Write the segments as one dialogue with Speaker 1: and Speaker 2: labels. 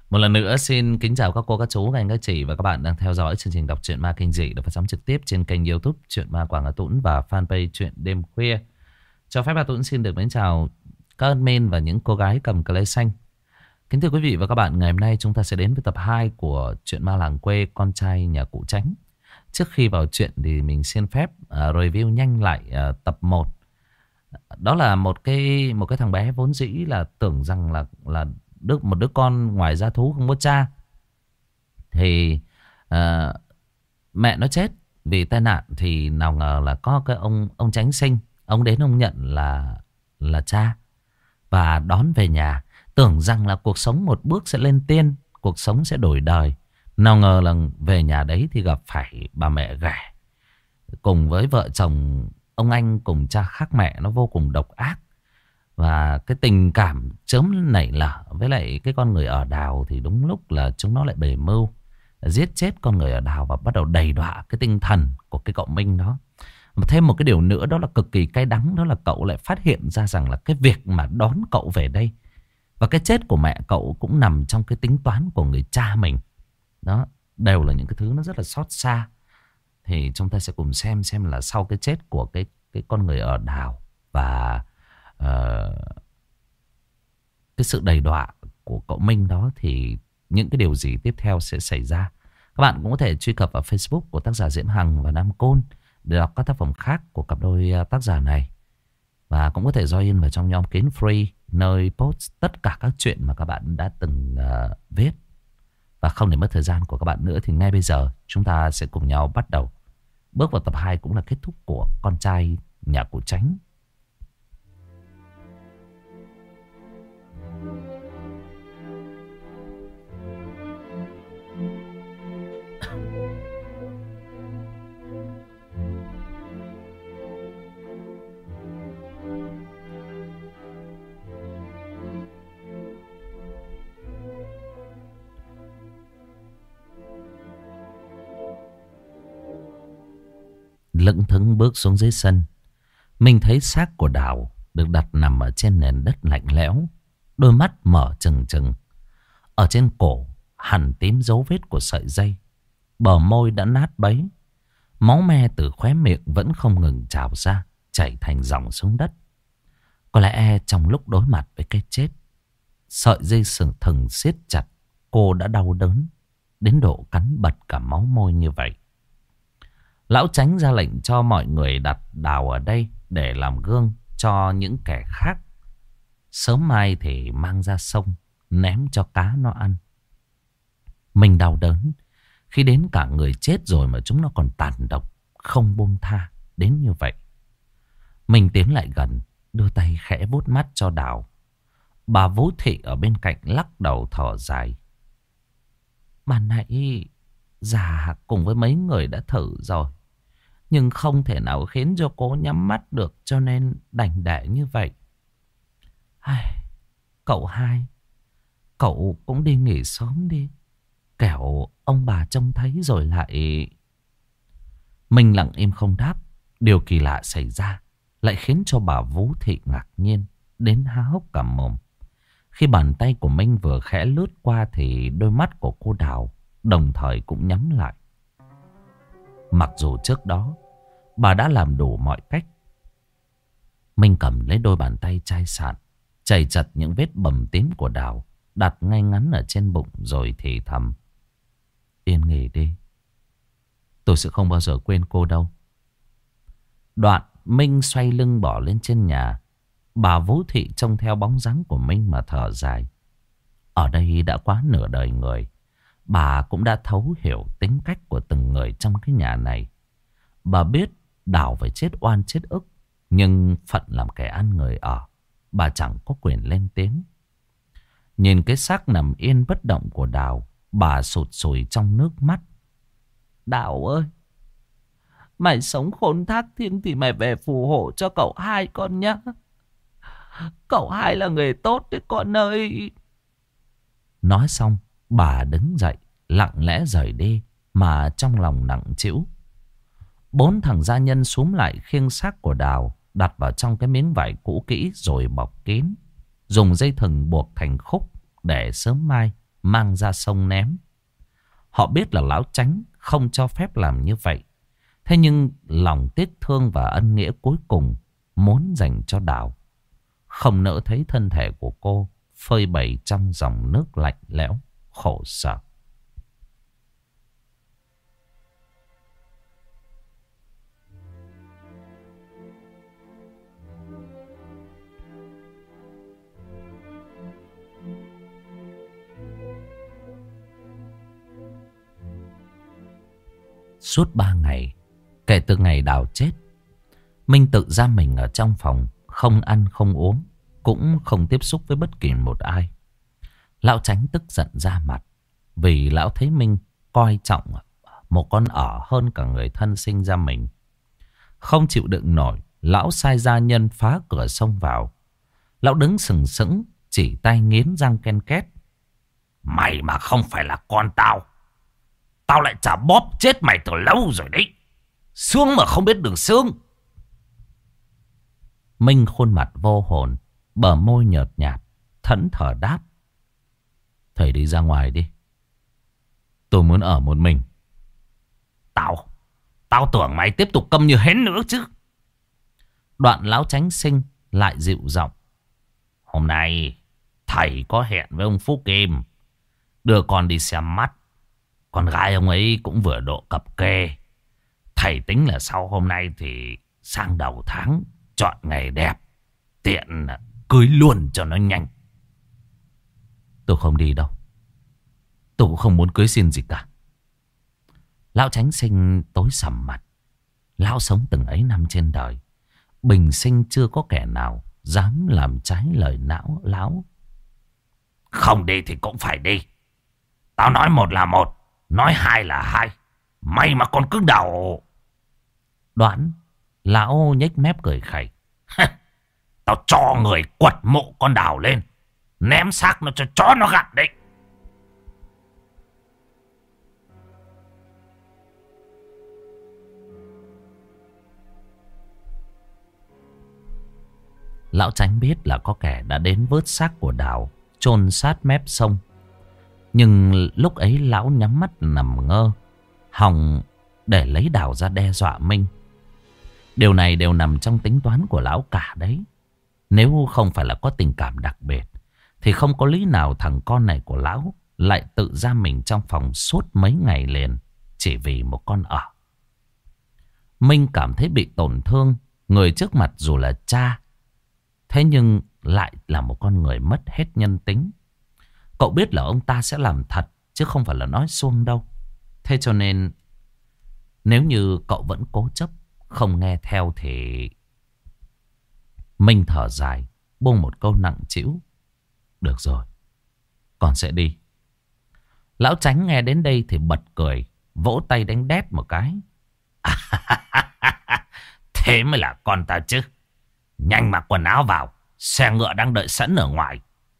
Speaker 1: Một lần nữa xin kính chào các cô, các chú, các anh, các chị và các bạn đang theo dõi chương trình đọc truyện ma kinh dị được phát sóng trực tiếp trên kênh YouTube Truyện Ma Quảng Hà Tũng và fanpage Truyện Đêm Khuya. Cho phép Hà Tũng xin được mến chào các admin và những cô gái cầm cờ lê xanh. Kính thưa quý vị và các bạn, ngày hôm nay chúng ta sẽ đến với tập 2 của Truyện Ma Làng Quê Con Trai Nhà Cụ Tránh. Trước khi vào chuyện thì mình xin phép review nhanh lại tập 1. Đó là một cái thằng bé vốn dĩ là tưởng rằng là một đứa con ngoài gia thú không có cha. Thì mẹ nó chết vì tai nạn, thì nào ngờ là có cái ông Chánh Sinh, ông đến ông nhận là cha và đón về nhà, tưởng rằng là cuộc sống một bước sẽ lên tiên, cuộc sống sẽ đổi đời. Nào ngờ là về nhà đấy thì gặp phải bà mẹ ghẻ cùng với vợ chồng ông anh cùng cha khác mẹ, nó vô cùng độc ác. Và cái tình cảm chớm nảy lở với lại cái con người ở đào thì đúng lúc là chúng nó lại bề mưu giết chết con người ở đào và bắt đầu đầy đọa cái tinh thần của cái cậu Minh đó. Thêm một cái điều nữa đó là cực kỳ cay đắng, đó là cậu lại phát hiện ra rằng là cái việc mà đón cậu về đây và cái chết của mẹ cậu cũng nằm trong cái tính toán của người cha mình. Đó đều là những cái thứ nó rất là xót xa. Thì chúng ta sẽ cùng xem là sau cái chết của cái con người ở đào và cái sự đầy đọa của cậu Minh đó thì những cái điều gì tiếp theo sẽ xảy ra. Các bạn cũng có thể truy cập vào Facebook của tác giả Diễm Hằng và Nam Côn để đọc các tác phẩm khác của cặp đôi tác giả này. Và cũng có thể join vào trong nhóm kín free, nơi post tất cả các chuyện mà các bạn đã từng viết. Và không để mất thời gian của các bạn nữa thì ngay bây giờ chúng ta sẽ cùng nhau bắt đầu bước vào tập 2, cũng là kết thúc của Con Trai Nhà Cụ Tránh. Lững thững bước xuống dưới sân, mình thấy xác của Đào được đặt nằm ở trên nền đất lạnh lẽo, đôi mắt mở trừng trừng. Ở trên cổ hằn tím dấu vết của sợi dây, bờ môi đã nát bấy, máu me từ khóe miệng vẫn không ngừng trào ra, chảy thành dòng xuống đất. Có lẽ trong lúc đối mặt với cái chết, sợi dây sừng thừng siết chặt, cô đã đau đớn đến độ cắn bật cả máu môi như vậy. Lão Chánh ra lệnh cho mọi người đặt Đào ở đây để làm gương cho những kẻ khác. Sớm mai thì mang ra sông ném cho cá nó ăn. Mình đau đớn khi đến cả người chết rồi mà chúng nó còn tàn độc, không buông tha đến như vậy. Mình tiến lại gần, đưa tay khẽ vuốt mắt cho Đào. Bà Vũ Thị ở bên cạnh lắc đầu thở dài. Ban nãy già cùng với mấy người đã thử rồi, nhưng không thể nào khiến cho cô nhắm mắt được, cho nên đành để như vậy. Cậu hai, cậu cũng đi nghỉ sớm đi, kẻo ông bà trông thấy rồi lại... Mình lặng im không đáp. Điều kỳ lạ xảy ra lại khiến cho bà Vũ Thị ngạc nhiên đến há hốc cả mồm. Khi bàn tay của Minh vừa khẽ lướt qua thì đôi mắt của cô Đào đồng thời cũng nhắm lại. Mặc dù trước đó bà đã làm đủ mọi cách. Minh cầm lấy đôi bàn tay chai sạn, chảy chặt những vết bầm tím của Đào, đặt ngay ngắn ở trên bụng rồi thì thầm. Yên nghỉ đi, tôi sẽ không bao giờ quên cô đâu. Đoạn Minh xoay lưng bỏ lên trên nhà. Bà Vũ Thị trông theo bóng dáng của Minh mà thở dài. Ở đây đã quá nửa đời người, bà cũng đã thấu hiểu tính cách của từng người trong cái nhà này. Bà biết Đào phải chết oan chết ức, nhưng phận làm kẻ ăn người ở, bà chẳng có quyền lên tiếng. Nhìn cái xác nằm yên bất động của Đào, bà sụt sùi trong nước mắt. Đào ơi, mày sống khôn thác thiêng thì mày về phù hộ cho cậu hai con nhé. Cậu hai là người tốt đấy con ơi. Nói xong, bà đứng dậy, lặng lẽ rời đi mà trong lòng nặng trĩu. 4 thằng gia nhân xúm lại khiêng xác của Đào, đặt vào trong cái miếng vải cũ kỹ rồi bọc kín, dùng dây thừng buộc thành khúc để sớm mai mang ra sông ném. Họ biết là Lão Chánh không cho phép làm như vậy. Thế nhưng lòng tiếc thương và ân nghĩa cuối cùng muốn dành cho Đào. Không nỡ thấy thân thể của cô phơi bày trong dòng nước lạnh lẽo, khổ sở. Suốt 3 ngày, kể từ ngày Đào chết, Minh tự giam mình ở trong phòng, không ăn không uống, cũng không tiếp xúc với bất kỳ một ai. Lão Chánh tức giận ra mặt, vì lão thấy Minh coi trọng một con ở hơn cả người thân sinh ra mình. Không chịu đựng nổi, lão sai gia nhân phá cửa xông vào. Lão đứng sừng sững, chỉ tay nghiến răng ken két. Mày mà không phải là con tao, tao lại chả bóp chết mày từ lâu rồi đấy. Xương mà không biết đường xương. Minh khuôn mặt vô hồn, bờ môi nhợt nhạt, thẫn thờ đáp. Thầy đi ra ngoài đi, tôi muốn ở một mình. Tao tưởng mày tiếp tục câm như hến nữa chứ. Đoạn Lão Chánh Sinh lại dịu giọng. Hôm nay thầy có hẹn với ông Phú Kim, đưa con đi xem mắt. Con gái ông ấy cũng vừa độ cập kê. Thầy tính là sau hôm nay thì sang đầu tháng chọn ngày đẹp, tiện cưới luôn cho nó nhanh. Tôi không đi đâu, tôi cũng không muốn cưới xin gì cả. Lão Chánh Sinh tối sầm mặt. Lão sống từng ấy năm trên đời, bình sinh chưa có kẻ nào dám làm trái lời não lão. Không đi thì cũng phải đi. Tao nói một là một, nói hai là hai. Mày mà còn cứng đầu. Đoạn lão nhếch mép cười khẩy. Tao cho người quật mộ con Đào lên, ném xác nó cho chó nó gặm đấy. Lão Chánh biết là có kẻ đã đến vớt xác của Đào, chôn sát mép sông. Nhưng lúc ấy lão nhắm mắt nằm ngơ, hòng để lấy Đào ra đe dọa Minh. Điều này đều nằm trong tính toán của lão cả đấy. Nếu không phải là có tình cảm đặc biệt, thì không có lý nào thằng con này của lão lại tự giam mình trong phòng suốt mấy ngày liền, chỉ vì một con ở. Minh cảm thấy bị tổn thương. Người trước mặt dù là cha, thế nhưng lại là một con người mất hết nhân tính. Cậu biết là ông ta sẽ làm thật, chứ không phải là nói suông đâu. Thế cho nên nếu như cậu vẫn cố chấp không nghe theo thì... Minh thở dài, buông một câu nặng trĩu. Được rồi, con sẽ đi. Lão Chánh nghe đến đây thì bật cười, vỗ tay đánh đét một cái. Thế mới là con ta chứ. Nhanh mặc quần áo vào, xe ngựa đang đợi sẵn ở ngoài.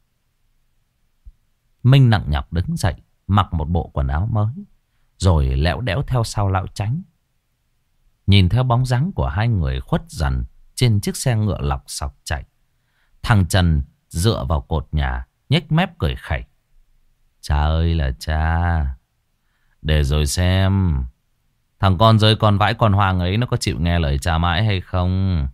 Speaker 1: Minh nặng nhọc đứng dậy, mặc một bộ quần áo mới, rồi lẽo đẽo theo sau Lão Chánh. Nhìn theo bóng dáng của hai người khuất dần trên chiếc xe ngựa lọc sọc chạy, thằng Trần dựa vào cột nhà, nhếch mép cười khẩy. Cha ơi là cha, để rồi xem thằng con rơi con vãi con hoang ấy nó có chịu nghe lời cha mãi hay không.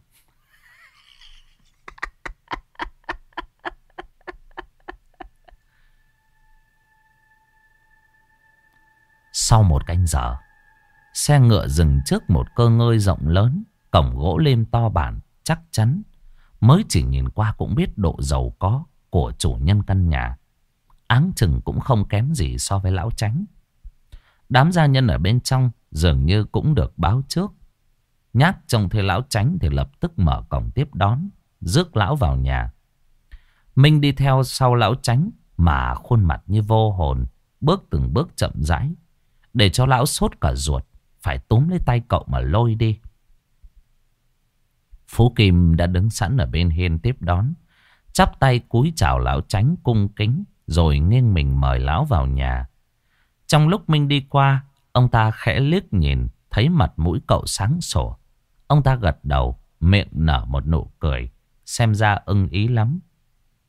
Speaker 1: Sau một canh giờ, xe ngựa dừng trước một cơ ngơi rộng lớn, cổng gỗ lim to bản, chắc chắn. Mới chỉ nhìn qua cũng biết độ giàu có của chủ nhân căn nhà. Áng chừng cũng không kém gì so với Lão Chánh. Đám gia nhân ở bên trong dường như cũng được báo trước. Nhác trông thấy Lão Chánh thì lập tức mở cổng tiếp đón, rước lão vào nhà. Minh đi theo sau Lão Chánh mà khuôn mặt như vô hồn, bước từng bước chậm rãi, để cho lão sốt cả ruột, phải túm lấy tay cậu mà lôi đi. Phú Kim đã đứng sẵn ở bên hiên tiếp đón, chắp tay cúi chào Lão Chánh cung kính, rồi nghiêng mình mời lão vào nhà. Trong lúc Minh đi qua, ông ta khẽ liếc nhìn, thấy mặt mũi cậu sáng sủa. Ông ta gật đầu, miệng nở một nụ cười, xem ra ưng ý lắm.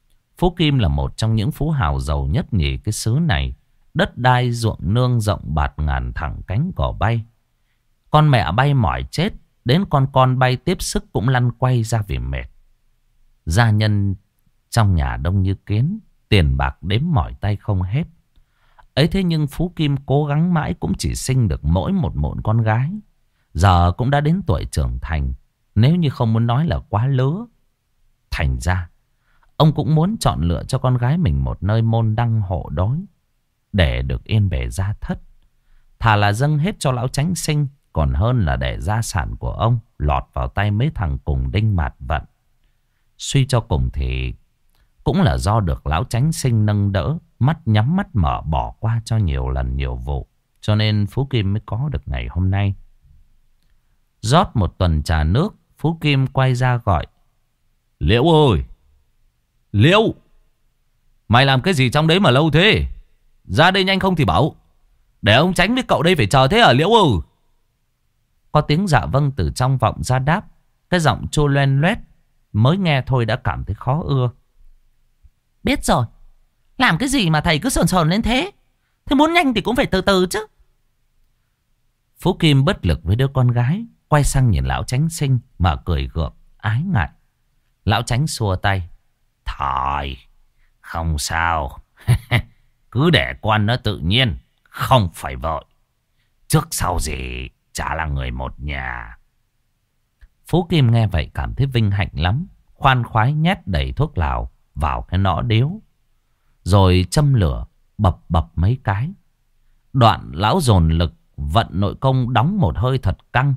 Speaker 1: Phú Kim là một trong những phú hào giàu nhất nhì cái xứ này. Đất đai ruộng nương rộng bạt ngàn, thẳng cánh cỏ bay. Con mẹ bay mỏi chết, đến con bay tiếp sức cũng lăn quay ra vì mệt. Gia nhân trong nhà đông như kiến, tiền bạc đếm mỏi tay không hết. Ấy thế nhưng Phú Kim cố gắng mãi cũng chỉ sinh được mỗi một mụn con gái. Giờ cũng đã đến tuổi trưởng thành, nếu như không muốn nói là quá lứa. Thành ra ông cũng muốn chọn lựa cho con gái mình một nơi môn đăng hộ đối, để được yên bề gia thất. Thà là dâng hết cho lão Chánh Sinh, còn hơn là để gia sản của ông lọt vào tay mấy thằng cùng đinh mạt vận. Suy cho cùng thì cũng là do được lão Chánh Sinh nâng đỡ, mắt nhắm mắt mở bỏ qua cho nhiều lần nhiều vụ, cho nên Phú Kim mới có được ngày hôm nay. Rót một tuần trà nước, Phú Kim quay ra gọi: Liễu ơi! Liễu! Mày làm cái gì trong đấy mà lâu thế? Ra đây nhanh không thì bảo. Để ông Chánh với cậu đây phải chờ thế à Liễu ơi? Có tiếng dạ vâng từ trong vọng ra đáp. Cái giọng trô loen loét, mới nghe thôi đã cảm thấy khó ưa. Biết rồi. Làm cái gì mà thầy cứ sồn sồn lên thế? Thế muốn nhanh thì cũng phải từ từ chứ. Phú Kim bất lực với đứa con gái, quay sang nhìn lão Chánh Sinh mà cười gượng ái ngại. Lão Chánh xua tay: Thôi, không sao. Cứ để con nó tự nhiên, không phải vội. Trước sau gì chả là người một nhà. Phú Kim nghe vậy cảm thấy vinh hạnh lắm, khoan khoái nhét đầy thuốc lào vào cái nõ điếu, rồi châm lửa bập bập mấy cái. Đoạn lão dồn lực vận nội công, đóng một hơi thật căng.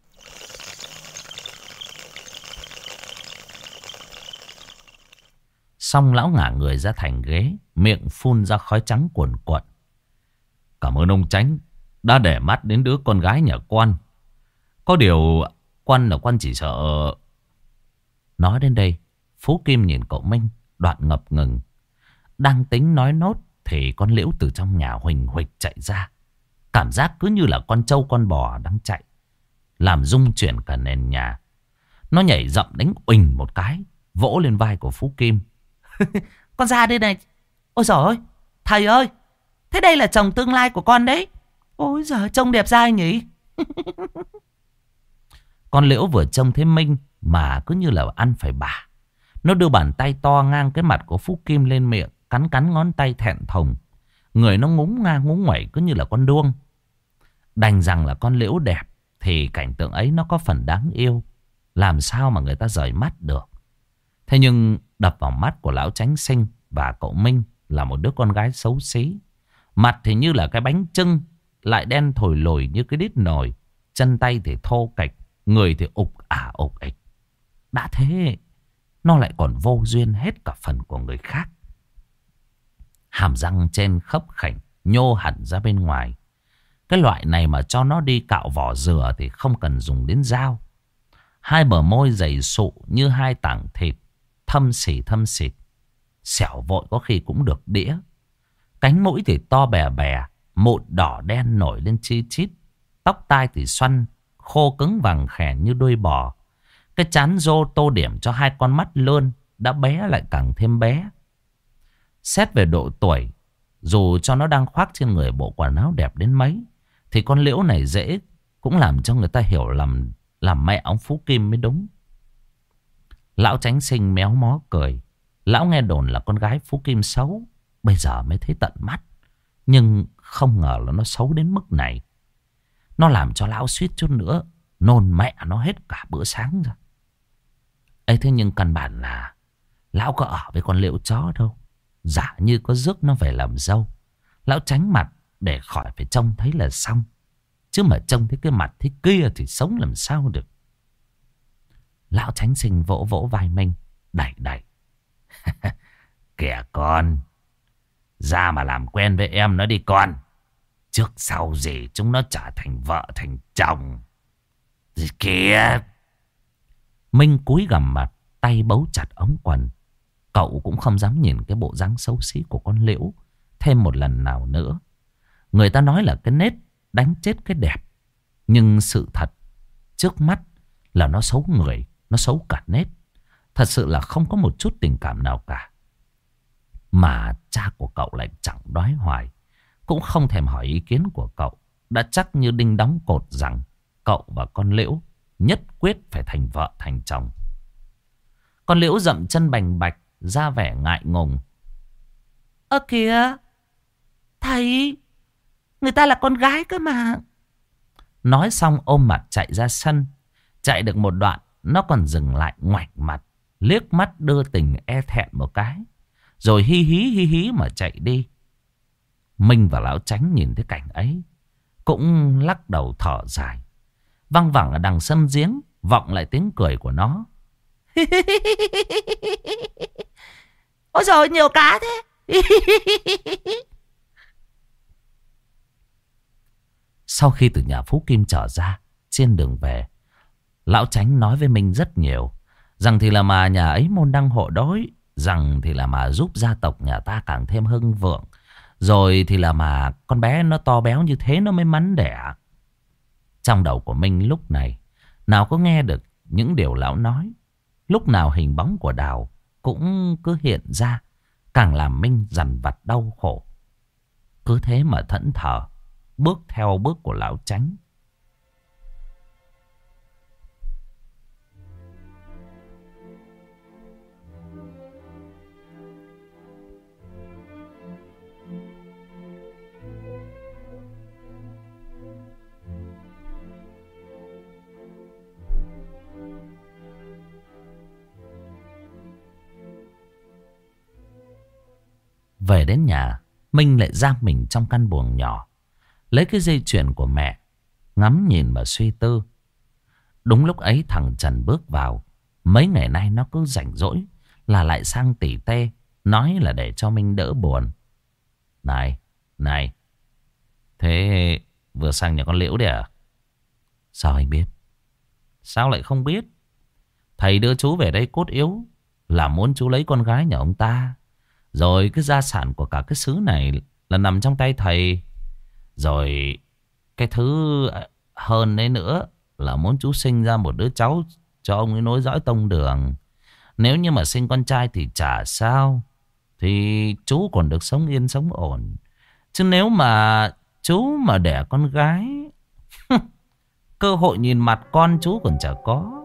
Speaker 1: Xong lão ngả người ra thành ghế, miệng phun ra khói trắng cuồn cuộn. Cảm ơn ông Chánh đã để mắt đến đứa con gái nhà quan. Có điều quan chỉ sợ... Nói đến đây, Phú Kim nhìn cậu Minh, đoạn ngập ngừng. Đang tính nói nốt thì con Liễu từ trong nhà huỳnh huỳnh chạy ra. Cảm giác cứ như là con trâu con bò đang chạy, làm rung chuyển cả nền nhà. Nó nhảy dậm đánh uỳnh một cái, vỗ lên vai của Phú Kim. Con ra đây này. Ôi giời ơi, thầy ơi, thế đây là chồng tương lai của con đấy. Ôi giời, trông đẹp dai nhỉ. Con Liễu vừa trông thấy Minh mà cứ như là ăn phải bà. Nó đưa bàn tay to ngang cái mặt của Phú Kim lên miệng, cắn cắn ngón tay thẹn thùng. Người nó ngúng ngang ngúng nguẩy cứ như là con đuông. Đành rằng là con Liễu đẹp thì cảnh tượng ấy nó có phần đáng yêu, làm sao mà người ta rời mắt được. Thế nhưng đập vào mắt của lão Chánh Sinh và cậu Minh là một đứa con gái xấu xí. Mặt thì như là cái bánh chưng, lại đen thồi lồi như cái đít nồi. Chân tay thì thô kệch, người thì ục ục ịch. Đã thế, nó lại còn vô duyên hết cả phần của người khác. Hàm răng trên khấp khểnh, nhô hẳn ra bên ngoài. Cái loại này mà cho nó đi cạo vỏ dừa thì không cần dùng đến dao. Hai bờ môi dày sụ như hai tảng thịt, thâm xịt. Xẻo vội có khi cũng được đĩa. Cánh mũi thì to bè bè, mụn đỏ đen nổi lên chi chít. Tóc tai thì xoăn, khô cứng vàng khè như đuôi bò. Cái trán rô tô điểm cho hai con mắt lươn đã bé lại càng thêm bé. Xét về độ tuổi, dù cho nó đang khoác trên người bộ quần áo đẹp đến mấy, thì con Liễu này dễ cũng làm cho người ta hiểu lầm làm mẹ ông Phú Kim mới đúng. Lão Chánh Sinh méo mó cười. Lão nghe đồn là con gái Phú Kim xấu, bây giờ mới thấy tận mắt. Nhưng không ngờ là nó xấu đến mức này. Nó làm cho lão suýt chút nữa nôn mẹ nó hết cả bữa sáng rồi. Ấy thế nhưng căn bản là lão có ở với con Liễu chó đâu. Giả như có rước nó về làm dâu, lão tránh mặt để khỏi phải trông thấy là xong. Chứ mà trông thấy cái mặt thế kia thì sống làm sao được. Lão Chánh Sinh vỗ vỗ vai Minh, đẩy. Kìa con, ra mà làm quen với em nó đi con. Trước sau gì chúng nó trở thành vợ thành chồng. Gì kìa. Minh cúi gằm mặt, tay bấu chặt ống quần. Cậu cũng không dám nhìn cái bộ dáng xấu xí của con Liễu thêm một lần nào nữa. Người ta nói là cái nết đánh chết cái đẹp. Nhưng sự thật trước mắt là nó xấu người, nó xấu cả nết. Thật sự là không có một chút tình cảm nào cả. Mà cha của cậu lại chẳng đoái hoài, cũng không thèm hỏi ý kiến của cậu. Đã chắc như đinh đóng cột rằng cậu và con Liễu nhất quyết phải thành vợ thành chồng. Con Liễu dậm chân bành bạch, ra vẻ ngại ngùng. Ơ kìa, thầy, người ta là con gái cơ mà. Nói xong ôm mặt chạy ra sân. Chạy được một đoạn, nó còn dừng lại ngoảnh mặt, liếc mắt đưa tình e thẹn một cái, rồi hi hí mà chạy đi. Minh và Lão Chánh nhìn thấy cảnh ấy cũng lắc đầu thở dài. Văng vẳng ở đằng sân giếng vọng lại tiếng cười của nó. Ôi giời, nhiều cá thế. Sau khi từ nhà Phú Kim trở ra, trên đường về, Lão Chánh nói với Minh rất nhiều. Rằng thì là mà nhà ấy môn đăng hộ đối, rằng thì là mà giúp gia tộc nhà ta càng thêm hưng vượng, rồi thì là mà con bé nó to béo như thế nó mới mắn đẻ. Trong đầu của Minh lúc này nào có nghe được những điều lão nói. Lúc nào hình bóng của Đào cũng cứ hiện ra, càng làm Minh dằn vặt đau khổ. Cứ thế mà thẫn thờ bước theo bước của Lão Chánh. Về đến nhà, Minh lại giam mình trong căn buồng nhỏ, lấy cái dây chuyền của mẹ, ngắm nhìn mà suy tư. Đúng lúc ấy thằng Trần bước vào. Mấy ngày nay nó cứ rảnh rỗi là lại sang tỉ tê, nói là để cho Minh đỡ buồn. Này, thế vừa sang nhà con Liễu đấy à? Sao anh biết? Sao lại không biết? Thầy đưa chú về đây cốt yếu là muốn chú lấy con gái nhà ông ta. Rồi cái gia sản của cả cái xứ này là nằm trong tay thầy. Rồi cái thứ hơn đấy nữa là muốn chú sinh ra một đứa cháu cho ông ấy nối dõi tông đường. Nếu như mà sinh con trai thì chả sao, thì chú còn được sống yên sống ổn. Chứ nếu mà chú mà đẻ con gái, cơ hội nhìn mặt con chú còn chả có.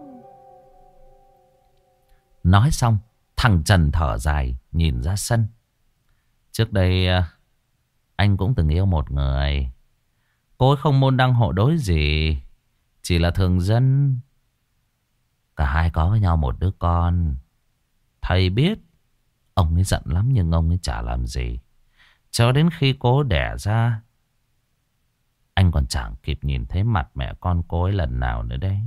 Speaker 1: Nói xong, thằng Trần thở dài nhìn ra sân. Trước đây anh cũng từng yêu một người. Cô ấy không môn đăng hộ đối gì, chỉ là thường dân. Cả hai có với nhau một đứa con. Thầy biết ông ấy giận lắm nhưng ông ấy chả làm gì. Cho đến khi cô đẻ ra, anh còn chẳng kịp nhìn thấy mặt mẹ con cô ấy lần nào nữa đấy.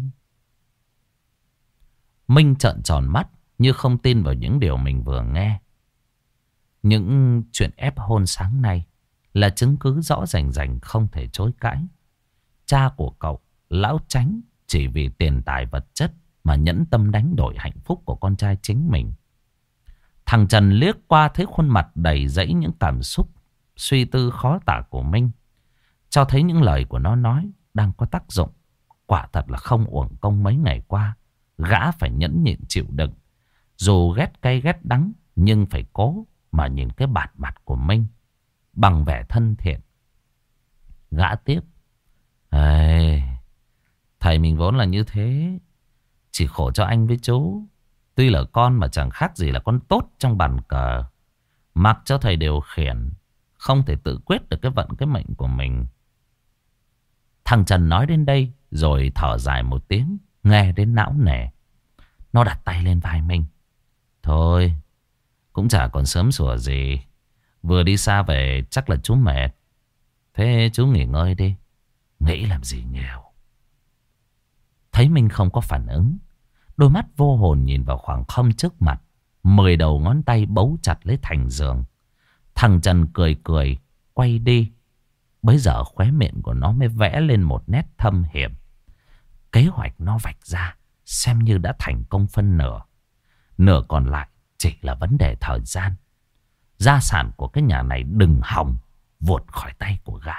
Speaker 1: Minh trợn tròn mắt như không tin vào những điều mình vừa nghe. Những chuyện ép hôn sáng nay là chứng cứ rõ rành rành không thể chối cãi. Cha của cậu, Lão Chánh, chỉ vì tiền tài vật chất mà nhẫn tâm đánh đổi hạnh phúc của con trai chính mình. Thằng Trần liếc qua thấy khuôn mặt đầy dẫy những cảm xúc, suy tư khó tả của Minh, cho thấy những lời của nó nói đang có tác dụng. Quả thật là không uổng công mấy ngày qua gã phải nhẫn nhịn chịu đựng. Dù ghét cay ghét đắng nhưng phải cố mà nhìn cái bản mặt của Minh bằng vẻ thân thiện. Gã tiếp: Ê, thầy mình vốn là như thế, chỉ khổ cho anh với chú. Tuy là con mà chẳng khác gì là con tốt trong bàn cờ, mặc cho thầy điều khiển, không thể tự quyết được cái vận cái mệnh của mình. Thằng Trần nói đến đây rồi thở dài một tiếng, nghe đến não nề. Nó đặt tay lên vai mình. Thôi, cũng chả còn sớm sủa gì. Vừa đi xa về chắc là chú mệt. Thế chú nghỉ ngơi đi, nghĩ làm gì nhiều. Thấy mình không có phản ứng, đôi mắt vô hồn nhìn vào khoảng không trước mặt. 10 đầu ngón tay bấu chặt lấy thành giường. Thằng Trần cười cười quay đi. Bấy giờ khóe miệng của nó mới vẽ lên một nét thâm hiểm. Kế hoạch nó vạch ra xem như đã thành công phân nửa. Nửa còn lại chỉ là vấn đề thời gian. Gia sản của cái nhà này đừng hòng vụt khỏi tay của gã.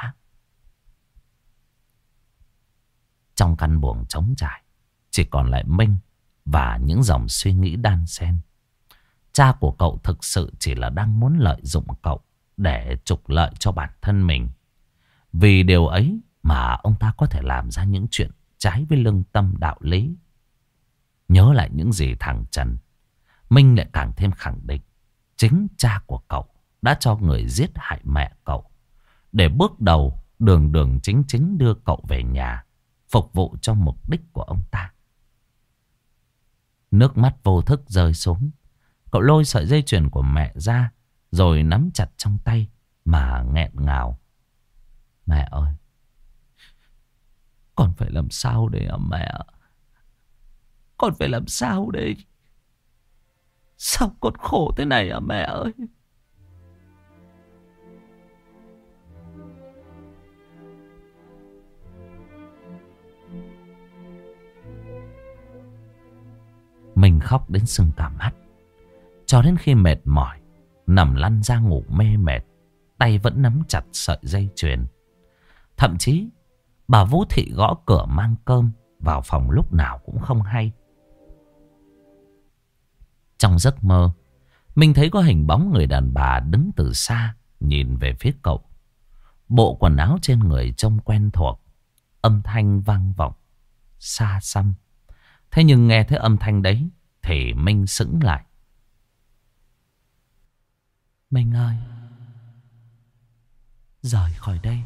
Speaker 1: Trong căn buồng trống trải, chỉ còn lại Minh và những dòng suy nghĩ đan xen. Cha của cậu thực sự chỉ là đang muốn lợi dụng cậu để trục lợi cho bản thân mình. Vì điều ấy mà ông ta có thể làm ra những chuyện trái với lương tâm đạo lý. Nhớ lại những gì thằng Trần, Minh lại càng thêm khẳng định chính cha của cậu đã cho người giết hại mẹ cậu, để bước đầu đường đường chính chính đưa cậu về nhà, phục vụ cho mục đích của ông ta. Nước mắt vô thức rơi xuống. Cậu lôi sợi dây chuyền của mẹ ra, rồi nắm chặt trong tay mà nghẹn ngào. Mẹ ơi, con phải làm sao đây hả mẹ? Con phải làm sao đây? Sao con khổ thế này hả mẹ ơi? Mình khóc đến sưng cả mắt. Cho đến khi mệt mỏi, nằm lăn ra ngủ mê mệt, tay vẫn nắm chặt sợi dây chuyền. Thậm chí bà Vũ Thị gõ cửa mang cơm vào phòng lúc nào cũng không hay. Trong giấc mơ, mình thấy có hình bóng người đàn bà đứng từ xa nhìn về phía cậu. Bộ quần áo trên người trông quen thuộc, âm thanh vang vọng xa xăm. Thế nhưng nghe thấy âm thanh đấy thì Minh sững lại. Minh ơi, rời khỏi đây,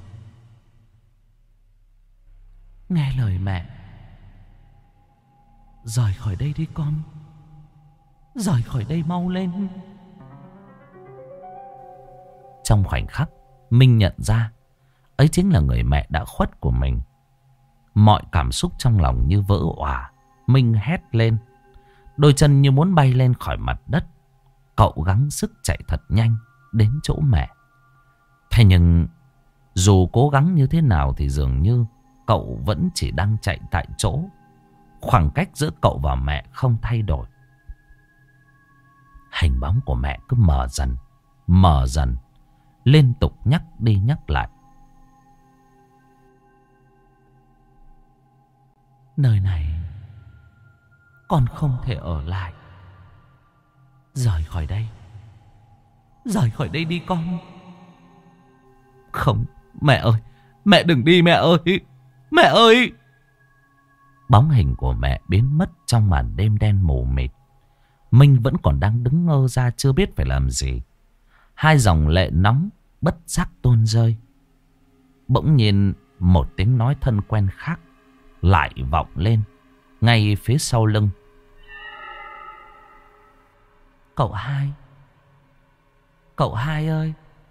Speaker 1: nghe lời mẹ. Rời khỏi đây đi con. Rời khỏi đây mau lên. Trong khoảnh khắc, Minh nhận ra ấy chính là người mẹ đã khuất của mình. Mọi cảm xúc trong lòng như vỡ òa. Minh hét lên, đôi chân như muốn bay lên khỏi mặt đất. Cậu gắng sức chạy thật nhanh đến chỗ mẹ. Thế nhưng dù cố gắng như thế nào thì dường như cậu vẫn chỉ đang chạy tại chỗ. Khoảng cách giữa cậu và mẹ không thay đổi. Hình bóng của mẹ cứ mờ dần, liên tục nhắc đi nhắc lại. Nơi này con không thể ở lại. Rời khỏi đây. Rời khỏi đây đi con. Không, mẹ ơi, mẹ đừng đi mẹ ơi. Mẹ ơi. Bóng hình của mẹ biến mất trong màn đêm đen mù mịt. Minh vẫn còn đang đứng ngơ ra chưa biết phải làm gì. Hai dòng lệ nóng bất giác tuôn rơi. Bỗng nhiên một tiếng nói thân quen khác lại vọng lên ngay phía sau lưng. Cậu hai. Cậu hai ơi.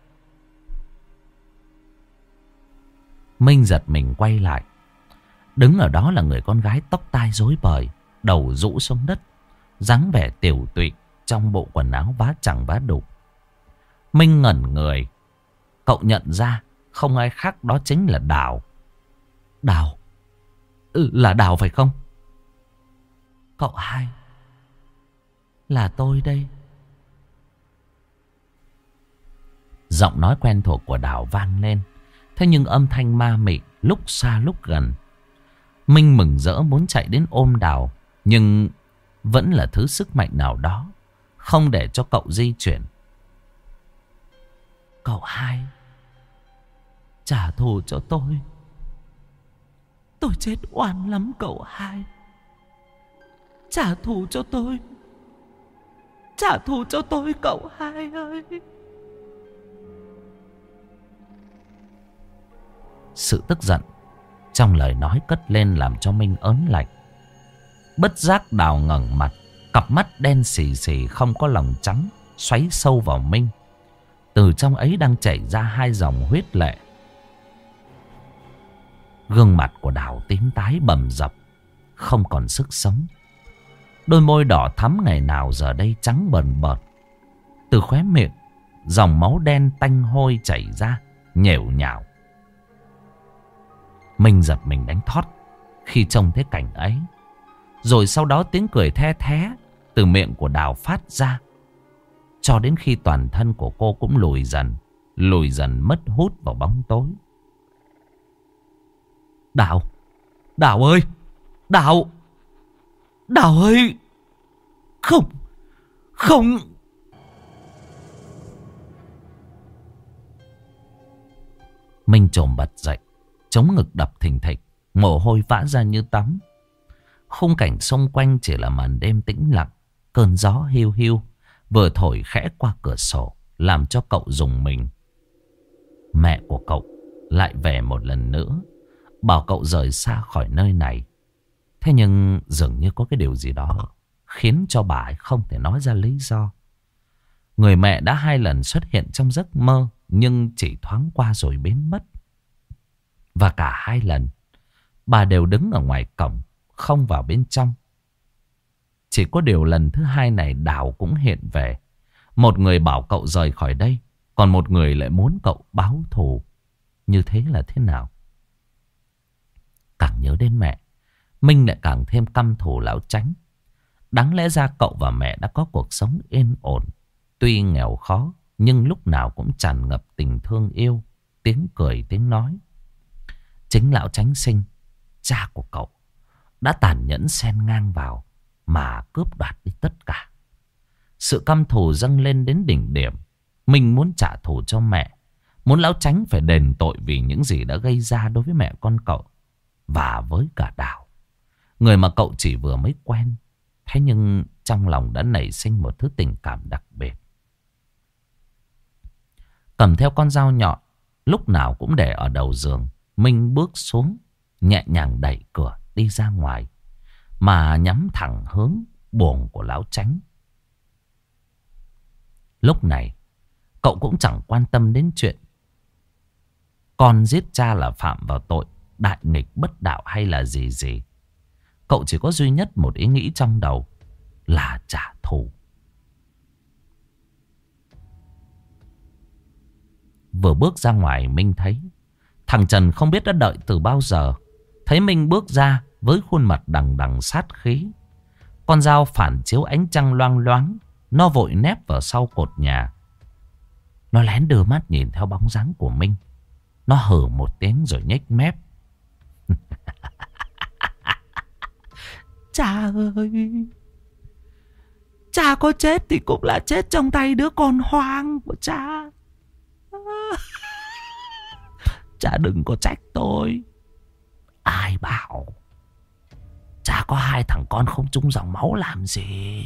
Speaker 1: Minh giật mình quay lại. Đứng ở đó là người con gái tóc tai rối bời, đầu rũ xuống đất, dáng vẻ tiểu tụy trong bộ quần áo vá chẳng vá đục. Minh ngẩn người. Cậu nhận ra không ai khác đó chính là Đào. Đào. Là Đào phải không? Cậu hai. Là tôi đây. Giọng nói quen thuộc của Đào vang lên. Thế nhưng âm thanh ma mị, lúc xa lúc gần. Minh mừng rỡ muốn chạy đến ôm Đào, nhưng vẫn là thứ sức mạnh nào đó không để cho cậu di chuyển. Cậu hai, trả thù cho tôi. Tôi chết oan lắm cậu hai. Trả thù cho tôi. Trả thù cho tôi cậu hai ơi. Sự tức giận trong lời nói cất lên làm cho Minh ớn lạnh. Bất giác Đào ngẩng mặt, cặp mắt đen xì xì không có lòng trắng xoáy sâu vào Minh. Từ trong ấy đang chảy ra hai dòng huyết lệ. Gương mặt của Đào tím tái bầm dập, không còn sức sống. Đôi môi đỏ thắm ngày nào giờ đây trắng bần bợt. Từ khóe miệng, dòng máu đen tanh hôi chảy ra, nhểu nhào. Minh giật mình đánh thót khi trông thấy cảnh ấy. Rồi sau đó tiếng cười the thé từ miệng của Đào phát ra. Cho đến khi toàn thân của cô cũng lùi dần mất hút vào bóng tối. Đào. Đào ơi. Đào. Đào ơi. Không. Không. Minh chồm bật dậy, chống ngực đập thình thịch, mồ hôi vã ra như tắm. Khung cảnh xung quanh chỉ là màn đêm tĩnh lặng. Cơn gió hiu hiu vừa thổi khẽ qua cửa sổ, làm cho cậu rùng mình. Mẹ của cậu lại về một lần nữa, bảo cậu rời xa khỏi nơi này. Thế nhưng dường như có cái điều gì đó khiến cho bà ấy không thể nói ra lý do. Người mẹ đã 2 lần xuất hiện trong giấc mơ, nhưng chỉ thoáng qua rồi biến mất. Và cả 2 lần bà đều đứng ở ngoài cổng, không vào bên trong. Chỉ có điều lần thứ 2 này Đào cũng hiện về. Một người bảo cậu rời khỏi đây, còn một người lại muốn cậu báo thù. Như thế là thế nào? Càng nhớ đến mẹ, Minh lại càng thêm căm thù lão Chánh. Đáng lẽ ra cậu và mẹ đã có cuộc sống yên ổn. Tuy nghèo khó, nhưng lúc nào cũng tràn ngập tình thương yêu, tiếng cười, tiếng nói. Chính lão Chánh Sinh, cha của cậu, đã tàn nhẫn xen ngang vào mà cướp đoạt đi tất cả. Sự căm thù dâng lên đến đỉnh điểm. Mình muốn trả thù cho mẹ, muốn lão Chánh phải đền tội vì những gì đã gây ra đối với mẹ con cậu và với cả Đào, người mà cậu chỉ vừa mới quen. Thế nhưng trong lòng đã nảy sinh một thứ tình cảm đặc biệt. Cầm theo con dao nhọn lúc nào cũng để ở đầu giường, Minh bước xuống, nhẹ nhàng đẩy cửa đi ra ngoài, mà nhắm thẳng hướng buồng của lão Chánh. Lúc này cậu cũng chẳng quan tâm đến chuyện con giết cha là phạm vào tội đại nghịch bất đạo hay là gì gì. Cậu chỉ có duy nhất một ý nghĩ trong đầu là trả thù. Vừa bước ra ngoài, Minh thấy thằng Trần không biết đã đợi từ bao giờ. Thấy Minh bước ra với khuôn mặt đằng đằng sát khí, con dao phản chiếu ánh trăng loang loáng, nó vội nép vào sau cột nhà. Nó lén đưa mắt nhìn theo bóng dáng của Minh. Nó hừ một tiếng rồi nhếch mép. Cha ơi, cha có chết thì cũng là chết trong tay đứa con hoang của cha. Cha đừng có trách tôi. Ai bảo cha có 2 thằng con không chung dòng máu làm gì.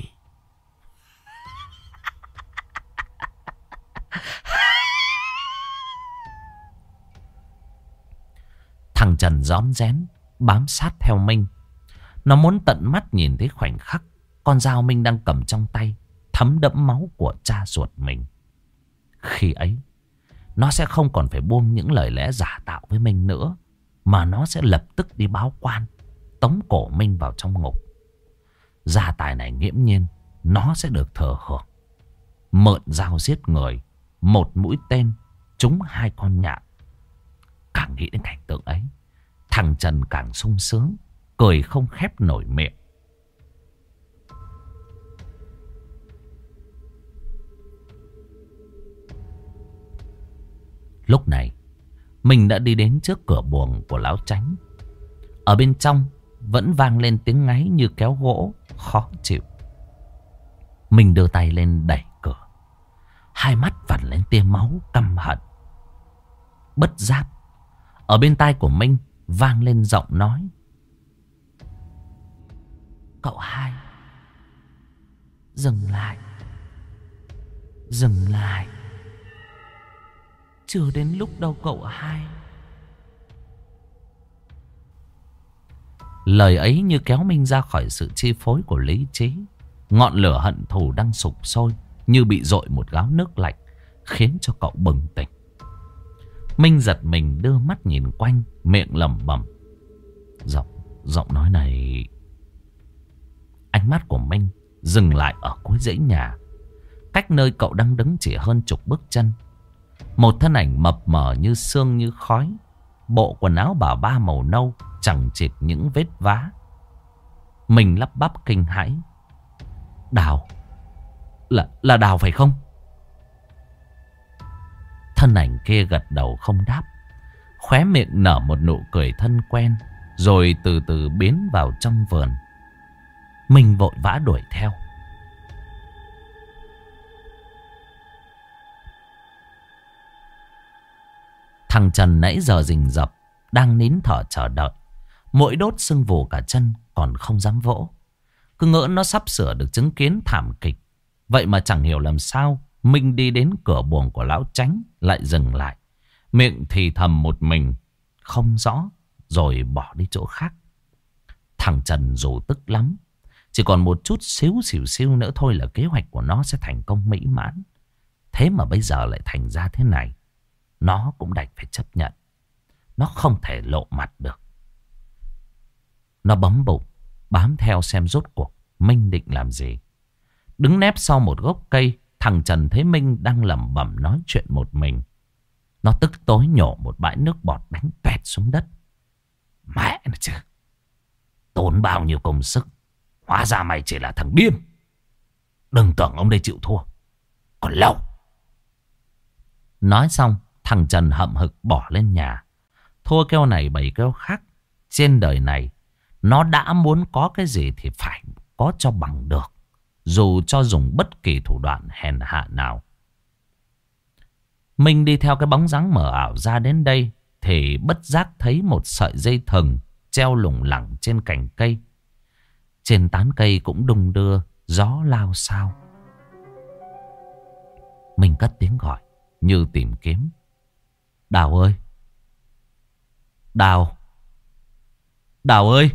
Speaker 1: Thằng Trần rón rén bám sát theo Minh. Nó muốn tận mắt nhìn thấy khoảnh khắc con dao Minh đang cầm trong tay thấm đẫm máu của cha ruột mình. Khi ấy nó sẽ không còn phải buông những lời lẽ giả tạo với Minh nữa, mà nó sẽ lập tức đi báo quan, tống cổ Minh vào trong ngục. Gia tài này nghiễm nhiên nó sẽ được thừa hưởng. Mượn dao giết người, một mũi tên trúng 2 con nhạn. Càng nghĩ đến cảnh tượng ấy, thằng Trần càng sung sướng, cười không khép nổi miệng. Lúc này mình đã đi đến trước cửa buồng của lão Chánh. Ở bên trong vẫn vang lên tiếng ngáy như kéo gỗ, khó chịu. Mình đưa tay lên đẩy cửa, 2 mắt vằn lên tia máu căm hận. Bất giác ở bên tai của Minh vang lên giọng nói: Cậu Hai, dừng lại, dừng lại. Chưa đến lúc đâu cậu Hai. Lời ấy như kéo Minh ra khỏi sự chi phối của lý trí. Ngọn lửa hận thù đang sục sôi như bị dội một gáo nước lạnh, khiến cho cậu bừng tỉnh. Minh giật mình đưa mắt nhìn quanh, miệng lẩm bẩm. Giọng nói này... Ánh mắt của Minh dừng lại ở cuối dãy nhà, cách nơi cậu đang đứng chỉ hơn chục bước chân. Một thân ảnh mập mờ như sương như khói, bộ quần áo bà ba màu nâu, chẳng chịt những vết vá. Mình lắp bắp kinh hãi. Đào, là Đào phải không? Thân ảnh kia gật đầu không đáp, khóe miệng nở một nụ cười thân quen, rồi từ từ biến vào trong vườn. Mình vội vã đuổi theo. Thằng Trần nãy giờ rình rập, đang nín thở chờ đợi. Mỗi đốt sưng vù cả chân, còn không dám vỗ. Cứ ngỡ nó sắp sửa được chứng kiến thảm kịch. Vậy mà chẳng hiểu làm sao Minh đi đến cửa buồng của lão Chánh lại dừng lại. Miệng thì thầm một mình không rõ, rồi bỏ đi chỗ khác. Thằng Trần dù tức lắm, chỉ còn một chút xíu xìu nữa thôi là kế hoạch của nó sẽ thành công mỹ mãn. Thế mà bây giờ lại thành ra thế này. Nó cũng đành phải chấp nhận. Nó không thể lộ mặt được. Nó bấm bụng, bám theo xem rốt cuộc Minh định làm gì. Đứng nép sau một gốc cây, thằng Trần thấy Minh đang lẩm bẩm nói chuyện một mình. Nó tức tối nhổ một bãi nước bọt đánh toẹt xuống đất. Mẹ nó chứ, tốn bao nhiêu công sức, hóa ra mày chỉ là thằng điên. Đừng tưởng ông đây chịu thua, còn lâu. Nói xong, thằng Trần hậm hực bỏ lên nhà. Thua keo này bày keo khác. Trên đời này, nó đã muốn có cái gì thì phải có cho bằng được, dù cho dùng bất kỳ thủ đoạn hèn hạ nào. Minh đi theo cái bóng dáng mờ ảo ra đến đây, thì bất giác thấy một sợi dây thừng treo lủng lẳng trên cành cây. Trên tán cây cũng đung đưa, gió lao xao. Minh cất tiếng gọi như tìm kiếm. Đào ơi! Đào! Đào ơi!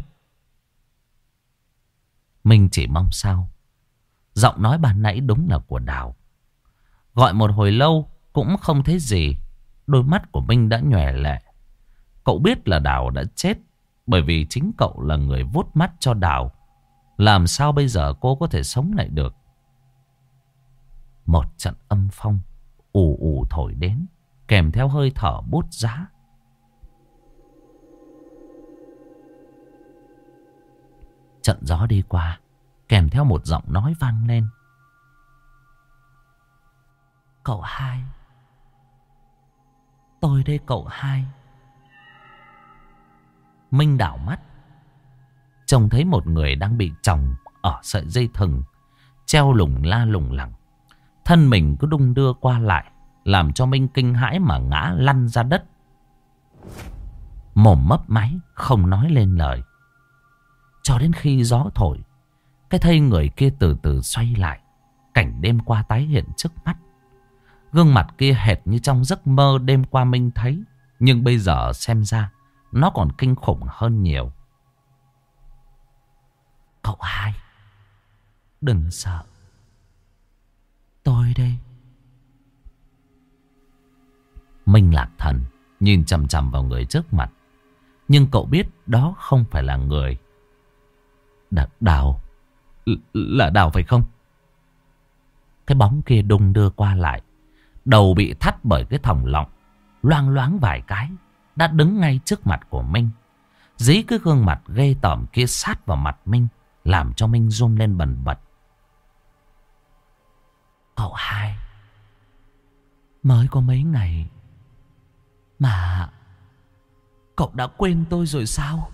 Speaker 1: Minh chỉ mong sao giọng nói ban nãy đúng là của Đào. Gọi một hồi lâu cũng không thấy gì. Đôi mắt của Minh đã nhòe lệ. Cậu biết là Đào đã chết, bởi vì chính cậu là người vuốt mắt cho Đào. Làm sao bây giờ cô có thể sống lại được? Một trận âm phong ù ù thổi đến, kèm theo hơi thở bút giá. Trận gió đi qua, kèm theo một giọng nói vang lên. Cậu hai. Tôi đây cậu hai. Minh đảo mắt, trông thấy một người đang bị chồng ở sợi dây thừng, treo lủng la lủng lẳng. Thân mình cứ đung đưa qua lại, làm cho Minh kinh hãi mà ngã lăn ra đất. Mồm mấp máy, không nói lên lời. Cho đến khi gió thổi, cái thây người kia từ từ xoay lại. Cảnh đêm qua tái hiện trước mắt. Gương mặt kia hệt như trong giấc mơ đêm qua Minh thấy. Nhưng bây giờ xem ra nó còn kinh khủng hơn nhiều. Cậu hai, đừng sợ. Tôi đây. Minh lạc thần nhìn chằm chằm vào người trước mặt. Nhưng cậu biết đó không phải là người. Đào. Là Đào phải không? Cái bóng kia đung đưa qua lại. Đầu bị thắt bởi cái thòng lọng, loang loáng vài cái, đã đứng ngay trước mặt của Minh. Dí cái gương mặt ghê tởm kia sát vào mặt Minh, làm cho Minh run lên bần bật. Cậu hai, mới có mấy ngày mà cậu đã quên tôi rồi sao?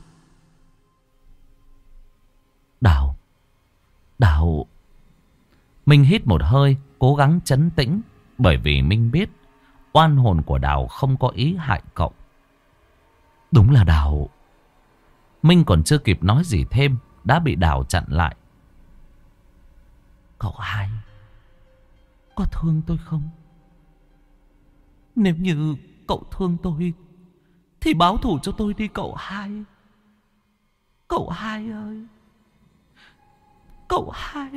Speaker 1: Đào. Đào. Minh hít một hơi, cố gắng trấn tĩnh. Bởi vì Minh biết oan hồn của Đào không có ý hại cậu. Đúng là Đào. Minh còn chưa kịp nói gì thêm, đã bị Đào chặn lại. Cậu hai, có thương tôi không? Nếu như cậu thương tôi thì báo thù cho tôi đi cậu hai. Cậu hai ơi. Cậu hai.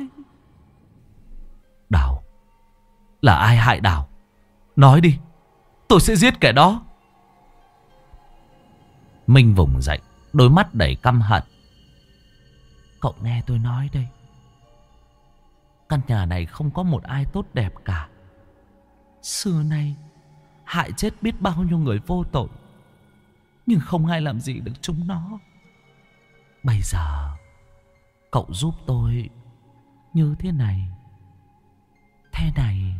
Speaker 1: Đào. Là ai hại Đào? Nói đi, tôi sẽ giết kẻ đó. Minh vùng dậy, đôi mắt đầy căm hận. Cậu nghe tôi nói đây. Căn nhà này không có một ai tốt đẹp cả. Xưa nay hại chết biết bao nhiêu người vô tội, nhưng không ai làm gì được chúng nó. Bây giờ cậu giúp tôi như thế này. Thế này.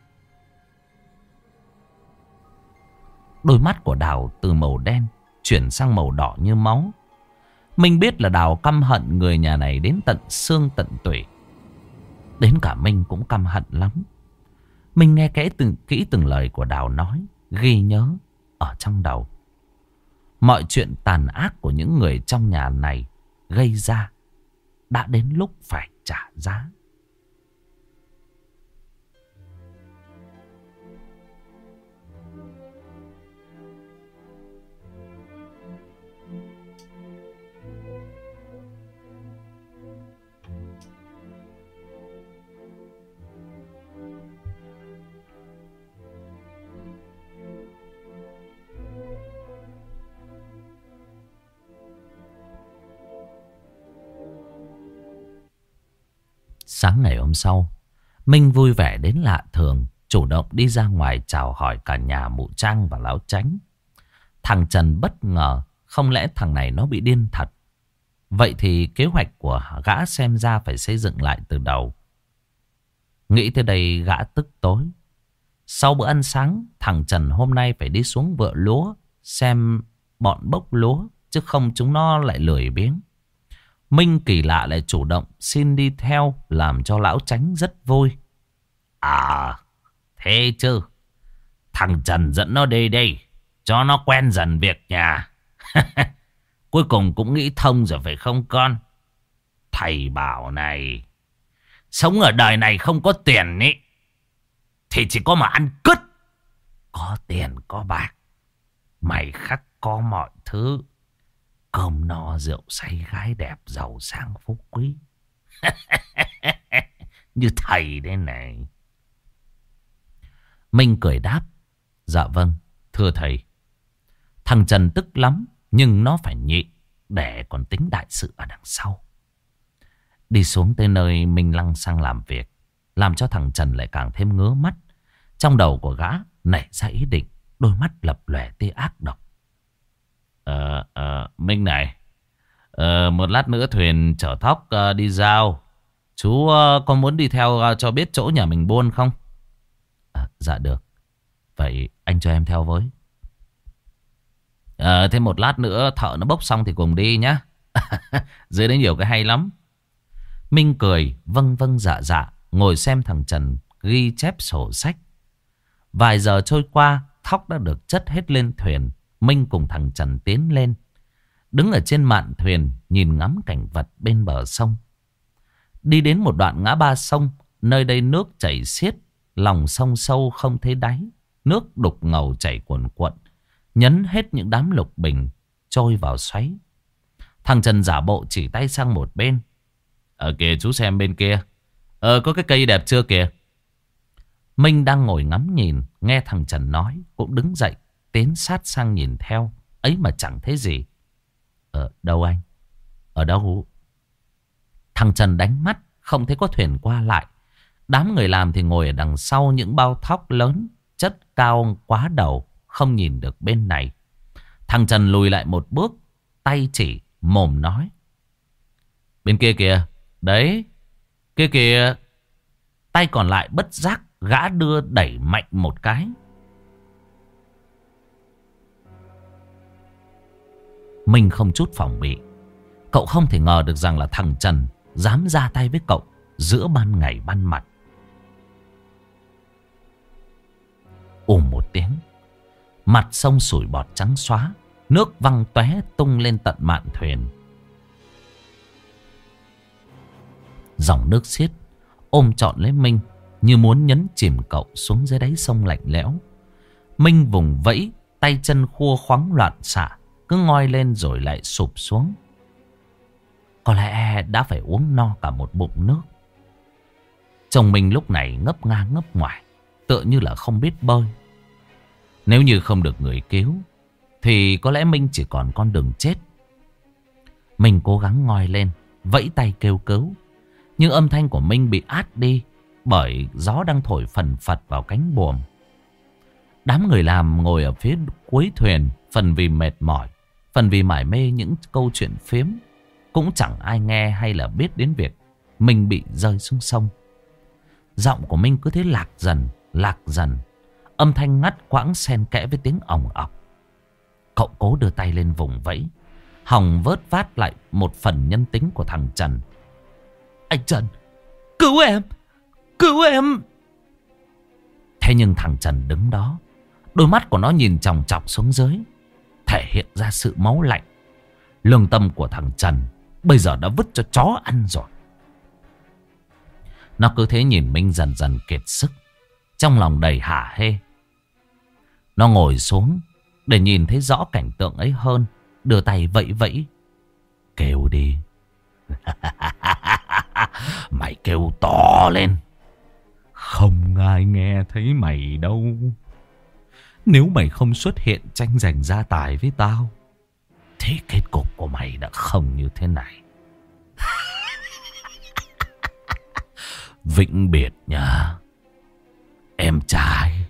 Speaker 1: Đôi mắt của Đào từ màu đen chuyển sang màu đỏ như máu. Minh biết là Đào căm hận người nhà này đến tận xương tận tủy. Đến cả Minh cũng căm hận lắm. Minh nghe kỹ từng lời của Đào nói, ghi nhớ. ở trong đầu. Mọi chuyện tàn ác của những người trong nhà này gây ra đã đến lúc phải trả giá. Sáng ngày hôm sau, Minh vui vẻ đến lạ thường, chủ động đi ra ngoài chào hỏi cả nhà mụ Trang và Lão Chánh. Thằng Trần bất ngờ, không lẽ thằng này nó bị điên thật? Vậy thì kế hoạch của gã xem ra phải xây dựng lại từ đầu. Nghĩ tới đây gã tức tối. Sau bữa ăn sáng, thằng Trần hôm nay phải đi xuống vựa lúa, xem bọn bốc lúa, chứ không chúng nó lại lười biếng. Minh kỳ lạ lại chủ động xin đi theo, làm cho Lão Chánh rất vui. À, thế chứ. Thằng Trần dẫn nó đi đây, cho nó quen dần việc nhà. Cuối cùng cũng nghĩ thông rồi phải không con? Thầy bảo này, sống ở đời này không có tiền ý, thì chỉ có mà ăn cứt. Có tiền có bạc, mày khắc có mọi thứ. Cơm no rượu say gái đẹp, giàu sang phú quý. Như thầy đây này. Minh cười đáp. Dạ vâng, thưa thầy. Thằng Trần tức lắm, nhưng nó phải nhịn để còn tính đại sự ở đằng sau. Đi xuống tới nơi Minh lăng sang làm việc, làm cho thằng Trần lại càng thêm ngứa mắt. Trong đầu của gã nảy ra ý định, đôi mắt lập lòe tia ác độc. Minh này, một lát nữa thuyền chở thóc đi giao. Chú có muốn đi theo cho biết chỗ nhà mình buôn không? Dạ được. Vậy anh cho em theo với. Thế một lát nữa thợ nó bốc xong thì cùng đi nhá. Dưới đấy nhiều cái hay lắm. Minh cười vâng vâng dạ dạ, ngồi xem thằng Trần ghi chép sổ sách. Vài giờ trôi qua, thóc đã được chất hết lên thuyền. Minh cùng thằng Trần tiến lên, đứng ở trên mạn thuyền nhìn ngắm cảnh vật bên bờ sông. Đi đến một đoạn ngã ba sông, nơi đây nước chảy xiết, lòng sông sâu không thấy đáy, nước đục ngầu chảy cuồn cuộn, nhấn hết những đám lục bình trôi vào xoáy. Thằng Trần giả bộ chỉ tay sang một bên. Kìa chú xem bên kia, có cái cây đẹp chưa kìa. Minh đang ngồi ngắm nhìn, nghe thằng Trần nói cũng đứng dậy tiến sát sang nhìn theo, ấy mà chẳng thấy gì. Đâu anh? Ở đâu? Thằng Trần đánh mắt, không thấy có thuyền qua lại. Đám người làm thì ngồi ở đằng sau những bao thóc lớn, chất cao quá đầu, không nhìn được bên này. Thằng Trần lùi lại một bước, tay chỉ, mồm nói. Bên kia kìa, đấy, kia kìa. Tay còn lại bất giác, gã đưa đẩy mạnh một cái. Minh không chút phòng bị. Cậu không thể ngờ được rằng là thằng Trần dám ra tay với cậu giữa ban ngày ban mặt. Ùm một tiếng, mặt sông sủi bọt trắng xóa, nước văng tóe tung lên tận mạn thuyền. Dòng nước xiết ôm trọn lấy Minh, như muốn nhấn chìm cậu xuống dưới đáy sông lạnh lẽo. Minh vùng vẫy, tay chân khua khoắng loạn xạ, cứ ngoi lên rồi lại sụp xuống. Có lẽ đã phải uống no cả một bụng nước. Chồng mình lúc này ngấp ngang ngấp ngoải, tựa như là không biết bơi. Nếu như không được người cứu, thì có lẽ Minh chỉ còn con đường chết. Mình cố gắng ngoi lên, vẫy tay kêu cứu. Nhưng âm thanh của Minh bị át đi bởi gió đang thổi phần phật vào cánh buồm. Đám người làm ngồi ở phía cuối thuyền, phần vì mệt mỏi, phần vì mải mê những câu chuyện phiếm, cũng chẳng ai nghe hay là biết đến việc Minh bị rơi xuống sông. Giọng của Minh cứ thế lạc dần, lạc dần. Âm thanh ngắt quãng xen kẽ với tiếng ỏng ọc. Cậu cố đưa tay lên vùng vẫy, hòng vớt vát lại một phần nhân tính của thằng Trần. Anh Trần, cứu em, cứu em. Thế nhưng thằng Trần đứng đó, Đôi mắt của nó nhìn chòng chọc xuống dưới, thể hiện ra sự máu lạnh. Lương tâm của thằng Trần bây giờ đã vứt cho chó ăn rồi. Nó cứ thế nhìn Minh dần dần kiệt sức, trong lòng đầy hả hê. Nó ngồi xuống để nhìn thấy rõ cảnh tượng ấy hơn, đưa tay vẫy vẫy. Kêu đi. Mày kêu to lên, không ai nghe thấy mày đâu. Nếu mày không xuất hiện tranh giành gia tài với tao, thì kết cục của mày đã không như thế này. Vĩnh biệt nha, em trai.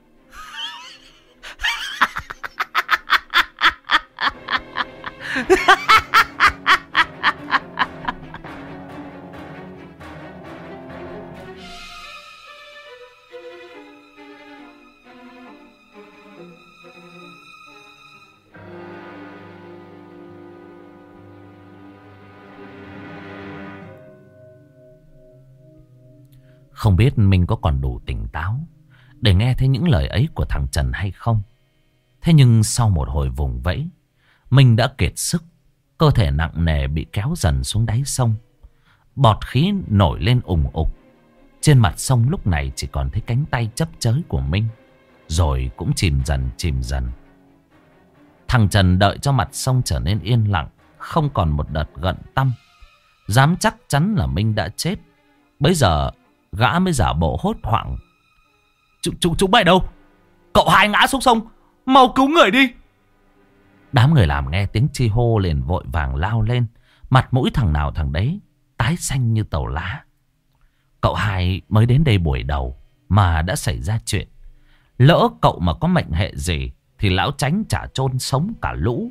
Speaker 1: Không biết mình có còn đủ tỉnh táo để nghe thấy những lời ấy của thằng Trần hay không. Thế nhưng sau một hồi vùng vẫy, mình đã kiệt sức. Cơ thể nặng nề bị kéo dần xuống đáy sông. Bọt khí nổi lên ùng ục. Trên mặt sông lúc này chỉ còn thấy cánh tay chấp chới của Minh, rồi cũng chìm dần chìm dần. Thằng Trần đợi cho mặt sông trở nên yên lặng, không còn một đợt gợn tăm, dám chắc chắn là Minh đã chết. Bây giờ gã mới giả bộ hốt hoảng. Chúng mày đâu? Cậu Hai ngã xuống sông, mau cứu người đi. Đám người làm nghe tiếng chi hô liền vội vàng lao lên. Mặt mũi thằng nào thằng đấy tái xanh như tàu lá. Cậu Hai mới đến đây buổi đầu mà đã xảy ra chuyện. Lỡ cậu mà có mệnh hệ gì thì lão Chánh chả chôn sống cả lũ.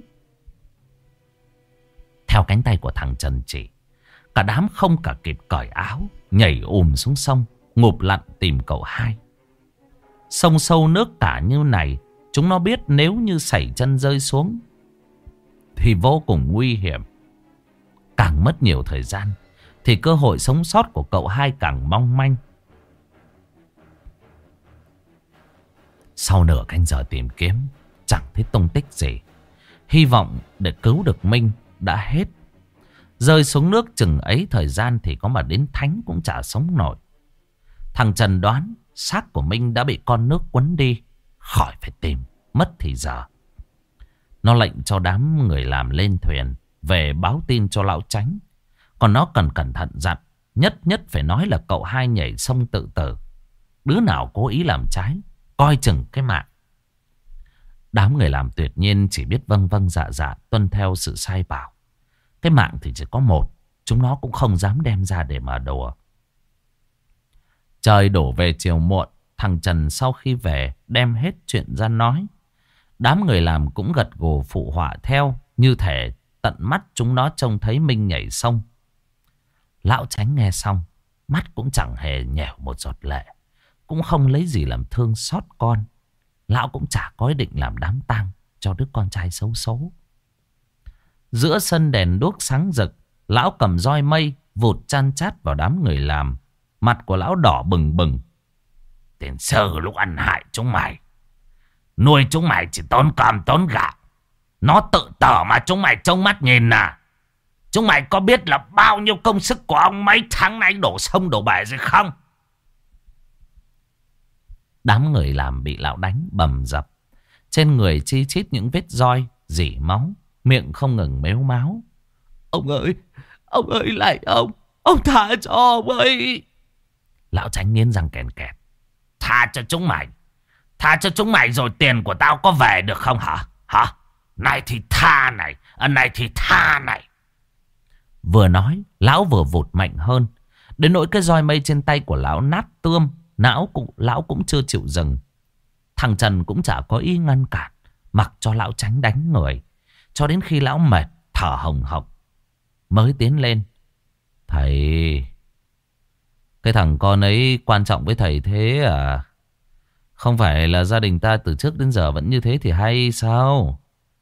Speaker 1: Theo cánh tay của thằng Trần chỉ, cả đám không cả kịp cởi áo, nhảy xuống sông, ngụp lặn tìm cậu Hai. Sông sâu nước cả như này, chúng nó biết nếu như sẩy chân rơi xuống thì vô cùng nguy hiểm. Càng mất nhiều thời gian thì cơ hội sống sót của cậu Hai càng mong manh. Sau nửa canh giờ tìm kiếm, chẳng thấy tung tích gì. Hy vọng để cứu được Minh đã hết. Rơi xuống nước chừng ấy thời gian thì có mà đến thánh cũng chả sống nổi. Thằng Trần đoán xác của Minh đã bị con nước cuốn đi, khỏi phải tìm, mất thì giờ. Nó lệnh cho đám người làm lên thuyền về báo tin cho lão Chánh. Còn nó cần cẩn thận dặn, nhất phải nói là cậu Hai nhảy sông tự tử. Đứa nào cố ý làm trái, coi chừng cái mạng. Đám người làm tuyệt nhiên chỉ biết vâng vâng dạ dạ tuân theo sự sai bảo. Cái mạng thì chỉ có một, chúng nó cũng không dám đem ra để mà đùa. Trời đổ về chiều muộn, thằng Trần sau khi về đem hết chuyện ra nói. Đám người làm cũng gật gù phụ họa theo, như thể tận mắt chúng nó trông thấy Minh nhảy sông. Lão Chánh nghe xong, mắt cũng chẳng hề nhèo một giọt lệ, cũng không lấy gì làm thương xót con. Lão cũng chả có ý định làm đám tang cho đứa con trai xấu số. Giữa sân đèn đuốc sáng rực, lão cầm roi mây vụt chan chát vào đám người làm. Mặt của lão đỏ bừng bừng. Tiền sơ lúc ăn hại chúng mày, nuôi chúng mày chỉ tốn cơm tốn gạo. Nó tự tở mà chúng mày trông mắt nhìn à. Chúng mày có biết là bao nhiêu công sức của ông mấy tháng nay đổ sông đổ bể rồi không? Đám người làm bị lão đánh bầm dập. Trên người chi chít những vết roi, rỉ máu, miệng không ngừng mếu máo. Ông ơi lại ông tha cho ông ơi. Lão Chánh nghiến răng kèn kẹt. Tha cho chúng mày rồi tiền của tao có về được không hả? Này thì tha này. Vừa nói, lão vừa vụt mạnh hơn. Đến nỗi cái roi mây trên tay của lão nát tươm, lão cũng chưa chịu dừng. Thằng Trần cũng chả có ý ngăn cản, mặc cho lão Chánh đánh người. Cho đến khi lão mệt, thở hồng hộc, mới tiến lên. Thầy, cái thằng con ấy quan trọng với thầy thế à? Không phải là gia đình ta từ trước đến giờ vẫn như thế thì hay sao?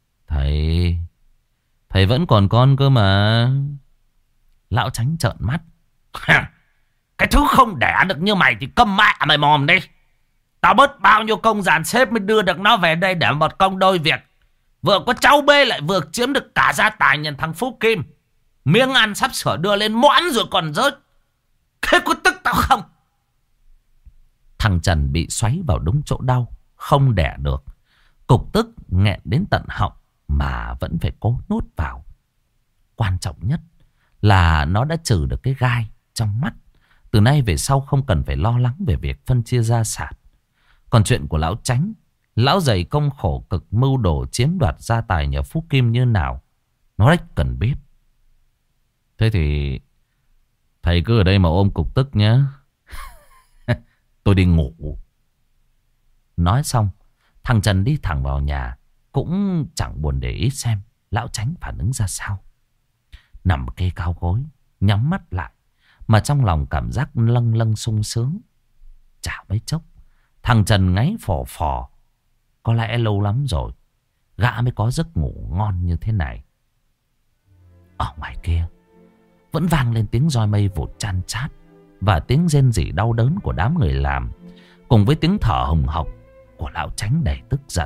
Speaker 1: Thầy vẫn còn con cơ mà. Lão Chánh trợn mắt. Cái thứ không đẻ được như mày thì câm mẹ mày mồm đi. Tao mất bao nhiêu công dàn xếp mới đưa được nó về đây để một công đôi việc. Vừa có cháu bê lại vừa chiếm được cả gia tài nhận thằng Phú Kim. Miếng ăn sắp sửa đưa lên moãn rồi còn rớt. Thế có tức tao không? Thằng Trần bị xoáy vào đúng chỗ đau, không đẻ được. Cục tức nghẹn đến tận họng mà vẫn phải cố nuốt vào. Quan trọng nhất là nó đã trừ được cái gai trong mắt. Từ nay về sau không cần phải lo lắng về việc phân chia gia sản. Còn chuyện của lão Chánh, lão dày công khổ cực mưu đồ chiếm đoạt gia tài nhà Phú Kim như nào, nó rất cần biết. Thế thì thầy cứ ở đây mà ôm cục tức nhé. Tôi đi ngủ. Nói xong, thằng Trần đi thẳng vào nhà, cũng chẳng buồn để ý xem lão Chánh phản ứng ra sao. Nằm kê cao gối, nhắm mắt lại, mà trong lòng cảm giác lâng lâng sung sướng. Chả mấy chốc, thằng Trần ngáy phò phò. Có lẽ lâu lắm rồi gã mới có giấc ngủ ngon như thế này. Ở ngoài kia vẫn vang lên tiếng roi mây vụt chan chát và tiếng rên rỉ đau đớn của đám người làm, cùng với tiếng thở hồng hộc của lão Chánh đầy tức giận.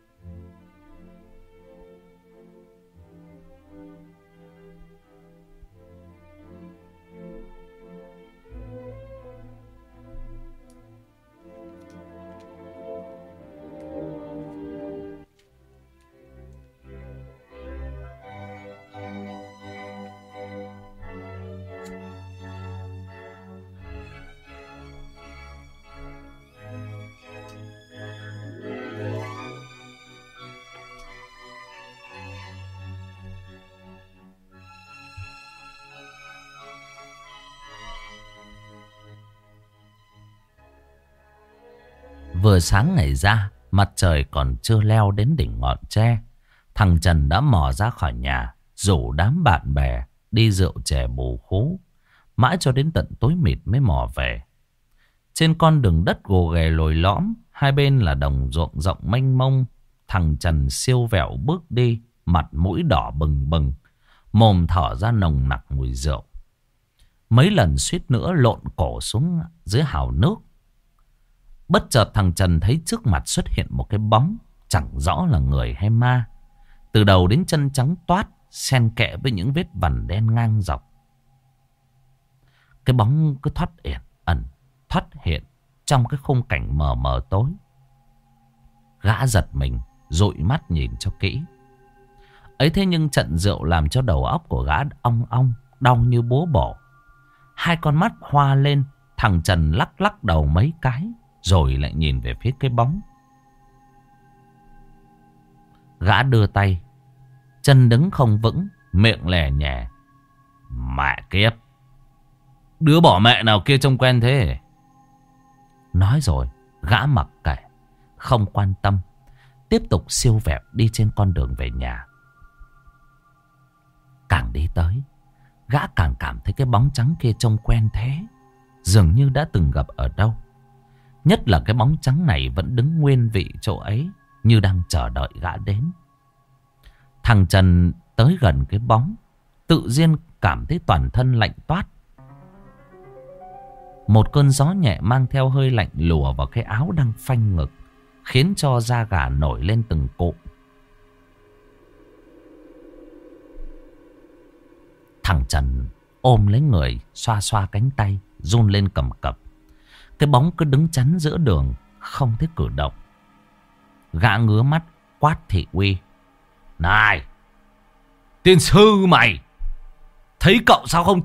Speaker 1: Vừa sáng ngày ra, mặt trời còn chưa leo đến đỉnh ngọn tre, thằng Trần đã mò ra khỏi nhà, rủ đám bạn bè đi rượu chè bù khú. Mãi cho đến tận tối mịt mới mò về. Trên con đường đất gồ ghề lồi lõm, hai bên là đồng ruộng rộng mênh mông. Thằng Trần siêu vẹo bước đi, mặt mũi đỏ bừng bừng, mồm thở ra nồng nặc mùi rượu. Mấy lần suýt nữa lộn cổ xuống dưới hào nước. Bất chợt thằng Trần thấy trước mặt xuất hiện một cái bóng, chẳng rõ là người hay ma. Từ đầu đến chân trắng toát, xen kẽ với những vết vằn đen ngang dọc. Cái bóng cứ thoát ẩn, thoát hiện trong cái khung cảnh mờ mờ tối. Gã giật mình, dụi mắt nhìn cho kỹ. Ấy thế nhưng trận rượu làm cho đầu óc của gã ong ong, đau như búa bổ. Hai con mắt hoa lên, thằng Trần lắc lắc đầu mấy cái, rồi lại nhìn về phía cái bóng. Gã đưa tay, chân đứng không vững, miệng lè nhè. Mẹ kiếp, đứa bỏ mẹ nào kia trông quen thế. Nói rồi, gã mặc kệ, không quan tâm, tiếp tục siêu vẹo đi trên con đường về nhà. Càng đi tới, gã càng cảm thấy cái bóng trắng kia trông quen thế, dường như đã từng gặp ở đâu. Nhất là cái bóng trắng này vẫn đứng nguyên vị chỗ ấy, như đang chờ đợi gã đến. Thằng Trần tới gần cái bóng, tự nhiên cảm thấy toàn thân lạnh toát. Một cơn gió nhẹ mang theo hơi lạnh lùa vào cái áo đang phanh ngực, khiến cho da gà nổi lên từng cụm. Thằng Trần ôm lấy người, xoa xoa cánh tay, run lên cầm cập. Cái bóng cứ đứng chắn giữa đường, không thể cử động. Gã ngứa mắt quát thị uy. Này, tiên sư mày, thấy cậu sao không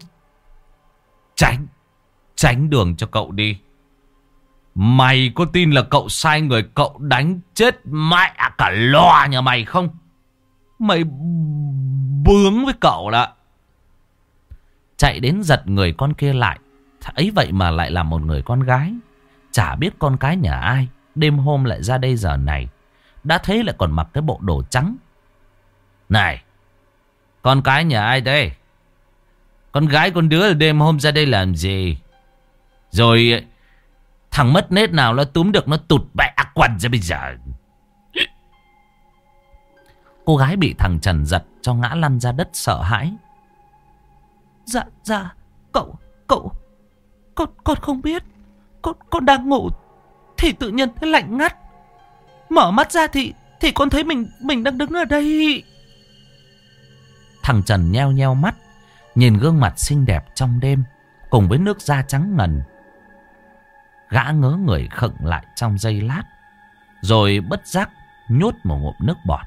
Speaker 1: tránh đường cho cậu đi. Mày có tin là cậu sai người, cậu đánh chết mẹ cả loa nhà mày không? Mày bướng với cậu đó. Chạy đến giật người con kia lại. Ấy vậy mà lại là một người con gái. Chả biết con cái nhà ai, đêm hôm lại ra đây giờ này. Đã thấy lại còn mặc cái bộ đồ trắng. Này, con cái nhà ai đây? Con gái con đứa đêm hôm ra đây làm gì? Rồi thằng mất nết nào nó túm được nó tụt bẹ quần ra bây giờ. Cô gái bị thằng Trần giật cho ngã lăn ra đất sợ hãi. Dạ, con không biết. Con đang ngủ thì tự nhiên thấy lạnh ngắt. Mở mắt ra thì con thấy mình đang đứng ở đây. Thằng Trần nheo nheo mắt, nhìn gương mặt xinh đẹp trong đêm cùng với nước da trắng ngần. Gã ngớ người khựng lại trong giây lát, rồi bất giác nhốt một ngụm nước bọt.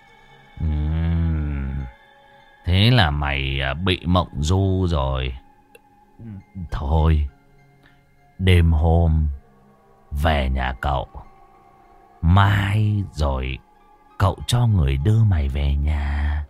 Speaker 1: Thế là mày bị mộng du rồi. Thôi, đêm hôm về nhà cậu, mai rồi cậu cho người đưa mày về nhà.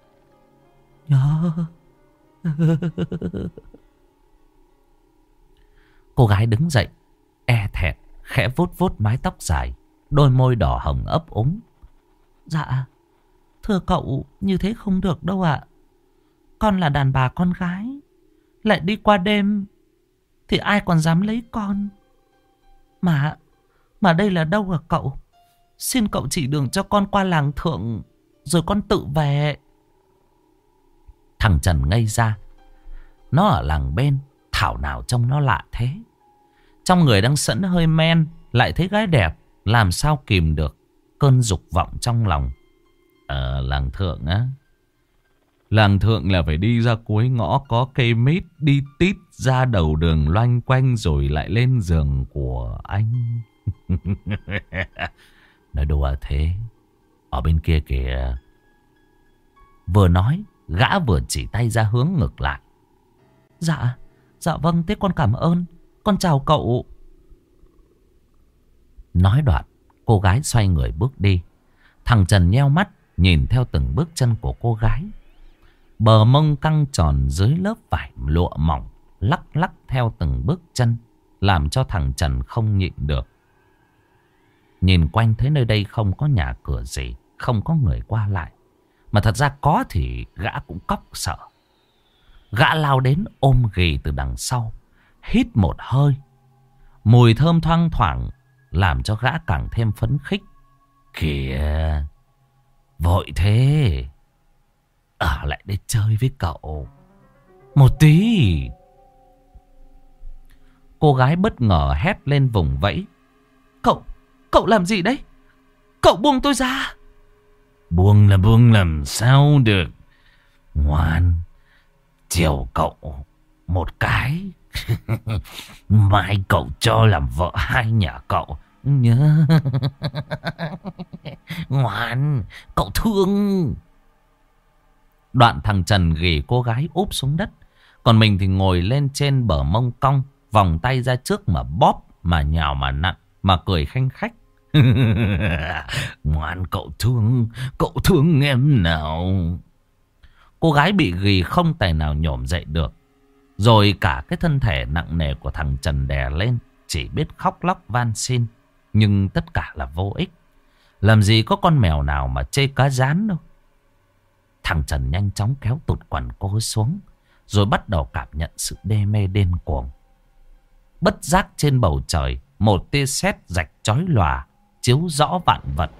Speaker 1: Cô gái đứng dậy, e thẹn, khẽ vuốt vuốt mái tóc dài, đôi môi đỏ hồng ấp úng. Dạ, thưa cậu, như thế không được đâu ạ. Con là đàn bà con gái, lại đi qua đêm thì ai còn dám lấy con. Mà đây là đâu hả cậu? Xin cậu chỉ đường cho con qua làng thượng, rồi con tự về. Thằng Trần ngây ra. Nó ở làng bên, thảo nào trông nó lạ thế. Trong người đang sẵn hơi men, lại thấy gái đẹp, làm sao kìm được cơn dục vọng trong lòng. Làng thượng á? Làng thượng là phải đi ra cuối ngõ có cây mít, đi tít ra đầu đường loanh quanh rồi lại lên giường của anh. Nói đùa thế. Ở bên kia kìa. Vừa nói, gã vừa chỉ tay ra hướng ngược lại. Dạ vâng, thế con cảm ơn. Con chào cậu. Nói đoạn, cô gái xoay người bước đi. Thằng Trần nheo mắt nhìn theo từng bước chân của cô gái. Bờ mông căng tròn dưới lớp vải lụa mỏng lắc lắc theo từng bước chân, làm cho thằng Trần không nhịn được. Nhìn quanh thấy nơi đây không có nhà cửa gì, không có người qua lại. Mà thật ra có thì gã cũng cóc sợ. Gã lao đến ôm ghì từ đằng sau, hít một hơi. Mùi thơm thoang thoảng làm cho gã càng thêm phấn khích. Kìa, vội thế, ở lại đây chơi với cậu một tí. Cô gái bất ngờ hét lên vùng vẫy. Cậu làm gì đấy? Cậu buông tôi ra. Buông làm sao được. Ngoan, chiều cậu một cái. Mai cậu cho làm vợ hai nhà cậu nhớ. Ngoan, cậu thương. Đoạn thằng Trần ghì cô gái úp xuống đất, còn mình thì ngồi lên trên bờ mông cong, vòng tay ra trước mà bóp, mà nhào mà nặn, mà cười khanh khách. Ngoan, cậu thương em nào. Cô gái bị ghì không tài nào nhổm dậy được. Rồi cả cái thân thể nặng nề của thằng Trần đè lên, chỉ biết khóc lóc van xin. Nhưng tất cả là vô ích. Làm gì có con mèo nào mà chê cá rán đâu. Thằng Trần nhanh chóng kéo tụt quần cô ấy xuống, rồi bắt đầu cảm nhận sự đê mê điên cuồng. Bất giác trên bầu trời, một tia sét rạch chói lòa chiếu rõ vạn vật.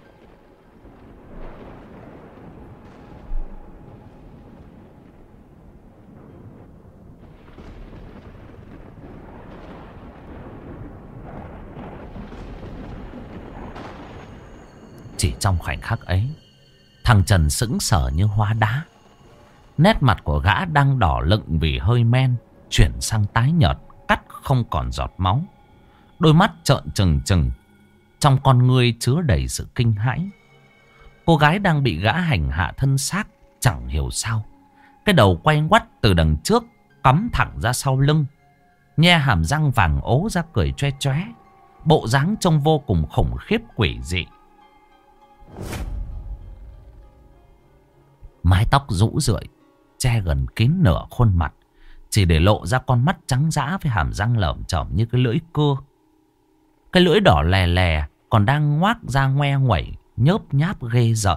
Speaker 1: Chỉ trong khoảnh khắc ấy, thằng Trần sững sờ như hóa đá. Nét mặt của gã đang đỏ lựng vì hơi men chuyển sang tái nhợt, cắt không còn giọt máu. Đôi mắt trợn trừng trừng, trong con ngươi chứa đầy sự kinh hãi. Cô gái đang bị gã hành hạ thân xác, chẳng hiểu sao cái đầu quay ngoắt từ đằng trước cắm thẳng ra sau lưng, nhe hàm răng vàng ố ra cười choe choé. Bộ dáng trông vô cùng khủng khiếp quỷ dị. Mái tóc rũ rượi che gần kín nửa khuôn mặt, chỉ để lộ ra con mắt trắng dã với hàm răng lởm chởm như cái lưỡi cưa. Cái lưỡi đỏ lè lè còn đang ngoác ra ngoe nguẩy, nhớp nháp ghê rợn.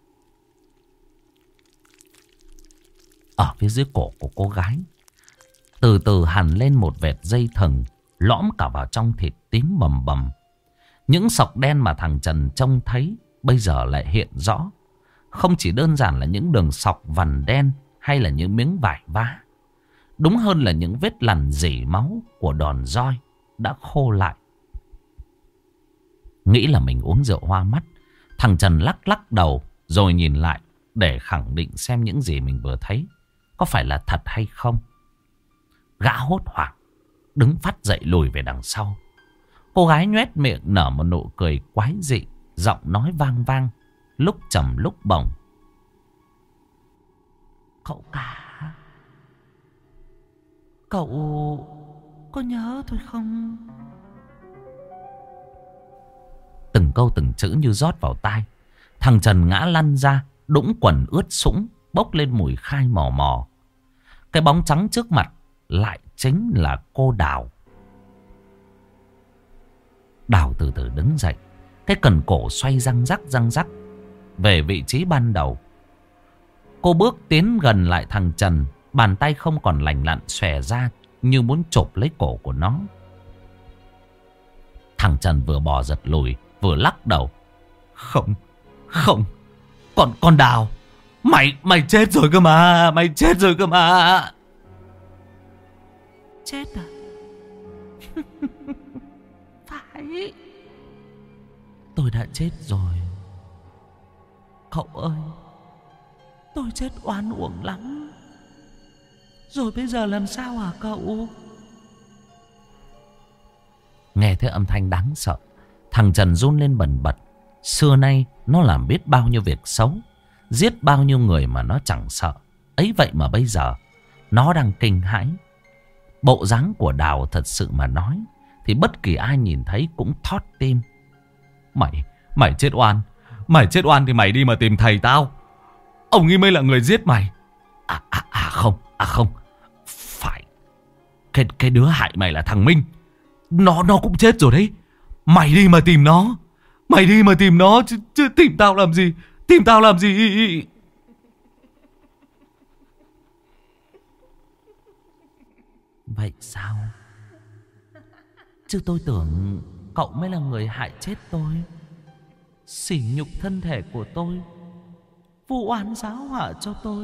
Speaker 1: Ở phía dưới cổ của cô gái từ từ hằn lên một vệt dây thừng, lõm cả vào trong thịt tím bầm bầm. Những sọc đen mà thằng Trần trông thấy bây giờ lại hiện rõ. Không chỉ đơn giản là những đường sọc vằn đen hay là những miếng vải vá. Đúng hơn là những vết lằn rỉ máu của đòn roi đã khô lại. Nghĩ là mình uống rượu hoa mắt. Thằng Trần lắc lắc đầu rồi nhìn lại để khẳng định xem những gì mình vừa thấy có phải là thật hay không. Gã hốt hoảng đứng phắt dậy lùi về đằng sau. Cô gái nhoét miệng nở một nụ cười quái dị, giọng nói vang vang, lúc trầm lúc bổng. Cậu cả, cậu có nhớ tôi không? Từng câu từng chữ như rót vào tai. Thằng Trần ngã lăn ra, đũng quần ướt sũng, bốc lên mùi khai mò mò. Cái bóng trắng trước mặt lại chính là cô Đào. Đào từ từ đứng dậy, cái cần cổ xoay răng rắc về vị trí ban đầu. Cô bước tiến gần lại thằng Trần, bàn tay không còn lành lặn xòe ra như muốn chộp lấy cổ của nó. Thằng Trần vừa bò giật lùi vừa lắc đầu. Không, con Đào, mày chết rồi cơ mà, mày chết rồi cơ mà. Chết à? Phải, tôi đã chết rồi. Cậu ơi, tôi chết oan uổng lắm. Rồi bây giờ làm sao hả cậu? Nghe thấy âm thanh đáng sợ, thằng Trần run lên bần bật. Xưa nay nó làm biết bao nhiêu việc xấu, giết bao nhiêu người mà nó chẳng sợ. Ấy vậy mà bây giờ nó đang kinh hãi. Bộ dáng của Đào thật sự mà nói thì bất kỳ ai nhìn thấy cũng thót tim. Mày chết oan. Mày chết oan thì mày đi mà tìm thầy tao. Ông ấy mới là người giết mày. Không. Phải. Cái đứa hại mày là thằng Minh. Nó cũng chết rồi đấy. Mày đi mà tìm nó. Mày đi mà tìm nó chứ tìm tao làm gì? Tìm tao làm gì? Vậy sao? Chứ tôi tưởng cậu mới là người hại chết tôi, sỉ nhục thân thể của tôi, vu oan giáo họa cho tôi.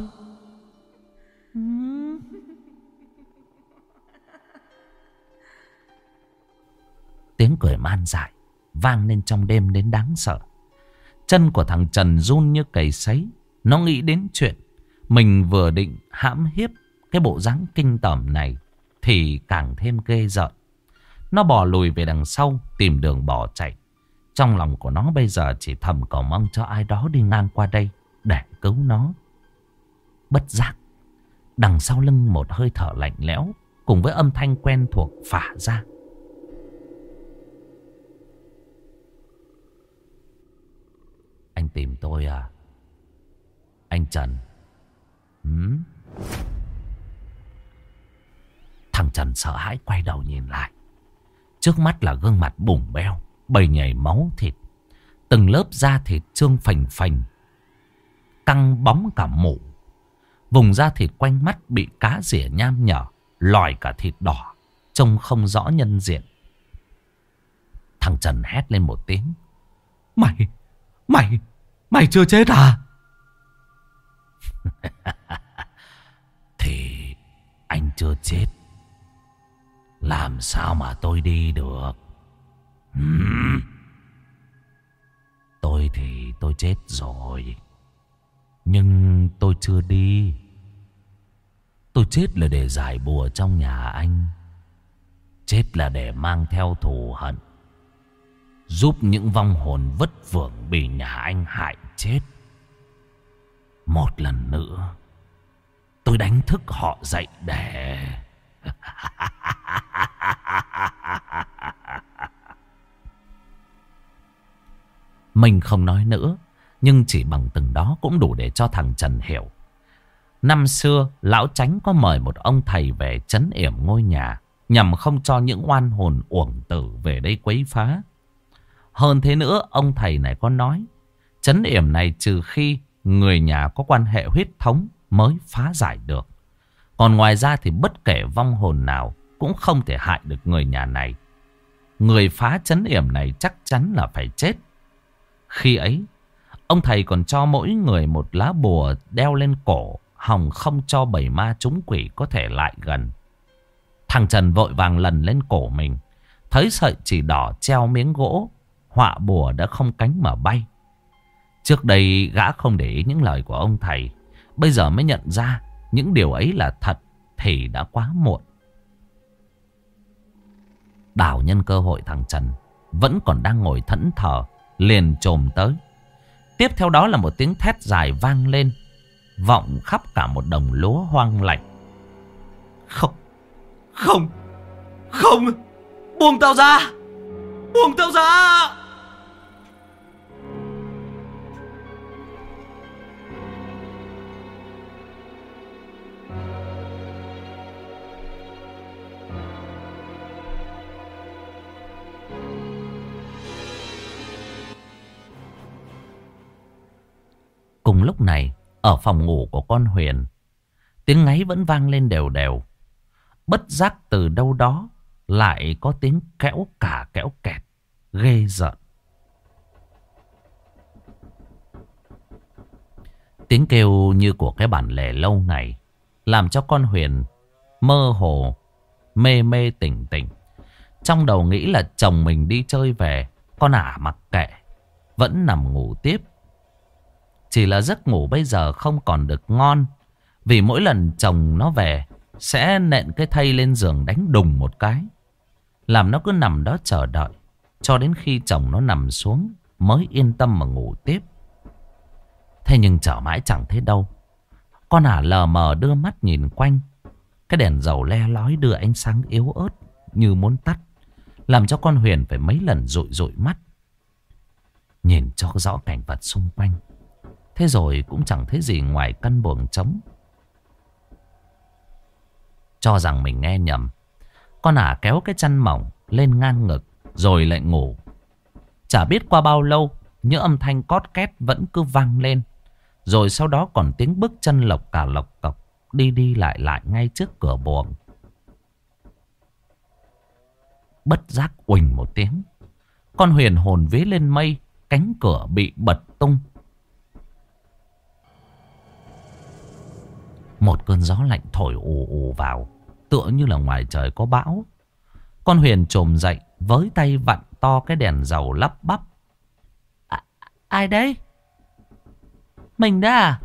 Speaker 1: Tiếng cười man dại vang lên trong đêm đến đáng sợ. Chân của thằng Trần run như cầy sấy. Nó nghĩ đến chuyện mình vừa định hãm hiếp cái bộ dáng kinh tởm này thì càng thêm ghê rợn. Nó bò lùi về đằng sau, tìm đường bỏ chạy. Trong lòng của nó bây giờ chỉ thầm cầu mong cho ai đó đi ngang qua đây để cứu nó. Bất giác, đằng sau lưng một hơi thở lạnh lẽo cùng với âm thanh quen thuộc phả ra. Anh tìm tôi à? Anh Trần. Thằng Trần sợ hãi quay đầu nhìn lại. Trước mắt là gương mặt bủng beo, bầy nhảy máu thịt. Từng lớp da thịt trương phành phành, căng bóng cả mủ. Vùng da thịt quanh mắt bị cá rỉa nham nhở, lòi cả thịt đỏ, trông không rõ nhân diện. Thằng Trần hét lên một tiếng. Mày chưa chết à? Thì anh chưa chết, làm sao mà tôi đi được? Tôi thì tôi chết rồi, nhưng tôi chưa đi. Tôi chết là để giải bùa trong nhà anh. Chết là để mang theo thù hận, giúp những vong hồn vất vưởng bị nhà anh hại chết. Một lần nữa tôi đánh thức họ dậy để... Mình không nói nữa, nhưng chỉ bằng từng đó cũng đủ để cho thằng Trần hiểu. Năm xưa, lão Chánh có mời một ông thầy về trấn yểm ngôi nhà, nhằm không cho những oan hồn uổng tử về đây quấy phá. Hơn thế nữa, ông thầy này có nói, trấn yểm này trừ khi người nhà có quan hệ huyết thống mới phá giải được. Còn ngoài ra thì bất kể vong hồn nào cũng không thể hại được người nhà này. Người phá trấn yểm này chắc chắn là phải chết. Khi ấy, ông thầy còn cho mỗi người một lá bùa đeo lên cổ, hòng không cho bầy ma trúng quỷ có thể lại gần. Thằng Trần vội vàng lần lên cổ mình, thấy sợi chỉ đỏ treo miếng gỗ, họa bùa đã không cánh mà bay. Trước đây gã không để ý những lời của ông thầy. Bây giờ mới nhận ra những điều ấy là thật thì đã quá muộn. Đào nhân cơ hội thằng Trần vẫn còn đang ngồi thẫn thờ, liền chồm tới. Tiếp theo đó là một tiếng thét dài vang lên, vọng khắp cả một đồng lúa hoang lạnh. Không, không, không, buông tao ra, buông tao ra. Cùng lúc này, ở phòng ngủ của con Huyền, tiếng ngáy vẫn vang lên đều đều. Bất giác từ đâu đó lại có tiếng kẽo cả kẽo kẹt, ghê rợn. Tiếng kêu như của cái bản lề lâu ngày, làm cho con Huyền mơ hồ, mê mê tỉnh tỉnh. Trong đầu nghĩ là chồng mình đi chơi về, con ả mặc kệ, vẫn nằm ngủ tiếp. Chỉ là giấc ngủ bây giờ không còn được ngon, vì mỗi lần chồng nó về sẽ nện cái thây lên giường đánh đùng một cái, làm nó cứ nằm đó chờ đợi cho đến khi chồng nó nằm xuống mới yên tâm mà ngủ tiếp. Thế nhưng chờ mãi chẳng thấy đâu. Con ả lờ mờ đưa mắt nhìn quanh. Cái đèn dầu le lói đưa ánh sáng yếu ớt như muốn tắt, làm cho con Huyền phải mấy lần dụi dụi mắt, nhìn cho rõ cảnh vật xung quanh. Thế rồi cũng chẳng thấy gì ngoài căn buồng trống. Cho rằng mình nghe nhầm, con ả kéo cái chăn mỏng lên ngang ngực rồi lại ngủ. Chả biết qua bao lâu, những âm thanh cót két vẫn cứ vang lên. Rồi sau đó còn tiếng bước chân lộc cả lộc cọc đi đi lại lại ngay trước cửa buồng. Bất giác uỳnh một tiếng, con Huyền hồn vía lên mây, cánh cửa bị bật tung. Một cơn gió lạnh thổi ù ù vào, tựa như là ngoài trời có bão. Con Huyền chồm dậy, với tay vặn to cái đèn dầu lắp bắp. Ai đấy? Mình đó à?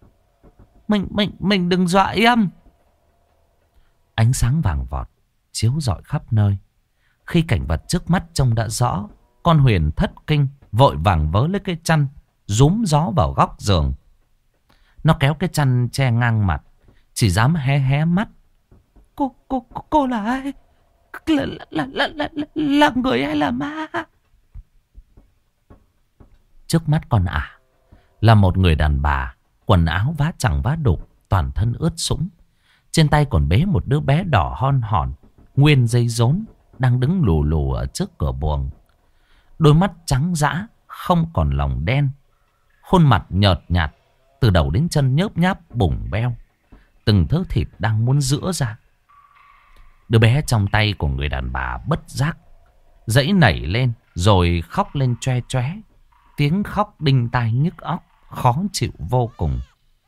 Speaker 1: Mình đừng dọa em. Ánh sáng vàng vọt chiếu rọi khắp nơi. Khi cảnh vật trước mắt trông đã rõ, con Huyền thất kinh, vội vàng vớ lấy cái chăn, rúm gió vào góc giường. Nó kéo cái chăn che ngang mặt, chỉ dám hé hé mắt. Cô là ai? Là người hay là ma? Trước mắt con ả là một người đàn bà, quần áo vá chẳng vá đục, toàn thân ướt sũng. Trên tay còn bế một đứa bé đỏ hon hòn, nguyên dây rốn, đang đứng lù lù ở trước cửa buồng. Đôi mắt trắng dã, không còn lòng đen. Khuôn mặt nhợt nhạt, từ đầu đến chân nhớp nháp bủng beo. Từng thớ thịt đang muốn giữa ra. Đứa bé trong tay của người đàn bà bất giác giãy nảy lên, rồi khóc lên choe choé. Tiếng khóc đinh tai nhức óc, khó chịu vô cùng.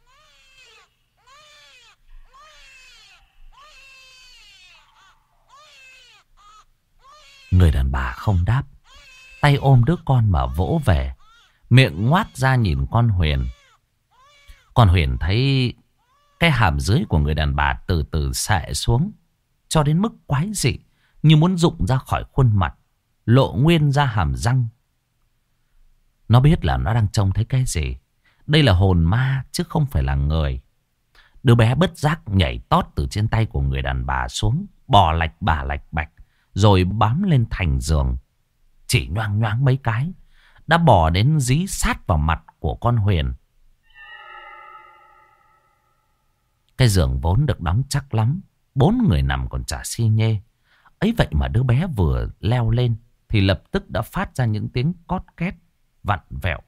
Speaker 1: Người đàn bà không đáp, tay ôm đứa con mà vỗ về, miệng ngoác ra nhìn con Huyền. Con Huyền thấy cái hàm dưới của người đàn bà từ từ xệ xuống, cho đến mức quái dị, như muốn rụng ra khỏi khuôn mặt, lộ nguyên ra hàm răng. Nó biết là nó đang trông thấy cái gì. Đây là hồn ma chứ không phải là người. Đứa bé bất giác nhảy tót từ trên tay của người đàn bà xuống, bò lạch bà lạch bạch, rồi bám lên thành giường. Chỉ nhoang nhoáng mấy cái, đã bò đến dí sát vào mặt của con Huyền. Cái giường vốn được đóng chắc lắm, 4 người nằm còn chả xi nhê. Ấy vậy mà đứa bé vừa leo lên thì lập tức đã phát ra những tiếng cót két vặn vẹo.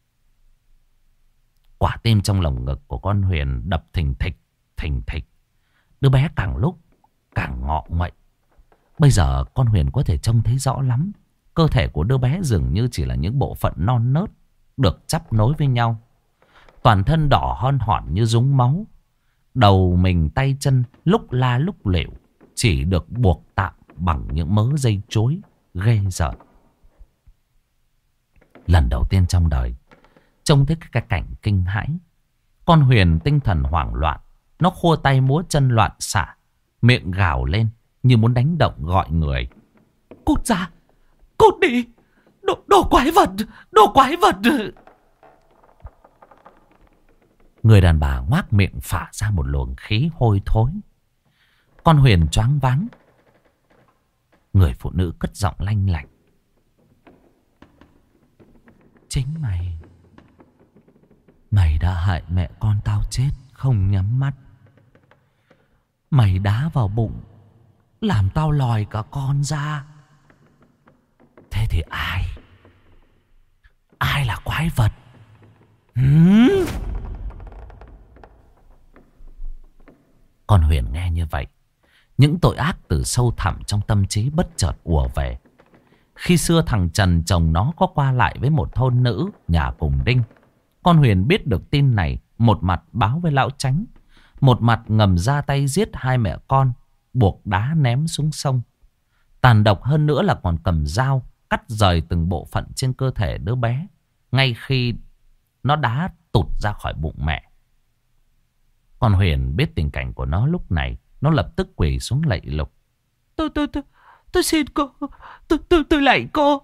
Speaker 1: Quả tim trong lồng ngực của con Huyền đập thình thịch, thình thịch. Đứa bé càng lúc càng ngọ nguậy. Bây giờ con Huyền có thể trông thấy rõ lắm. Cơ thể của đứa bé dường như chỉ là những bộ phận non nớt được chắp nối với nhau. Toàn thân đỏ hon hòn như dúng máu. Đầu mình tay chân lúc la lúc lịu, chỉ được buộc tạm bằng những mớ dây chối ghê rợn. Lần đầu tiên trong đời trông thấy cái cảnh kinh hãi. Con Huyền tinh thần hoảng loạn. Nó khua tay múa chân loạn xạ, miệng gào lên như muốn đánh động gọi người. Cút ra, cút đi, đồ quái vật, đồ quái vật. Người đàn bà ngoác miệng phả ra một luồng khí hôi thối. Con Huyền choáng váng. Người phụ nữ cất giọng lanh lảnh. Chính mày đã hại mẹ con tao chết không nhắm mắt. Mày đá vào bụng, làm tao lòi cả con ra. Thế thì ai là quái vật? Con Huyền nghe như vậy, những tội ác từ sâu thẳm trong tâm trí bất chợt ùa về. Khi xưa thằng Trần chồng nó có qua lại với một thôn nữ nhà cùng đinh. Con Huyền biết được tin này, một mặt báo với lão Chánh, một mặt ngầm ra tay giết hai mẹ con, buộc đá ném xuống sông. Tàn độc hơn nữa là còn cầm dao cắt rời từng bộ phận trên cơ thể đứa bé ngay khi nó đá tụt ra khỏi bụng mẹ. Con Huyền biết tình cảnh của nó lúc này, nó lập tức quỳ xuống lạy lục. Tôi xin cô, tôi lạy cô,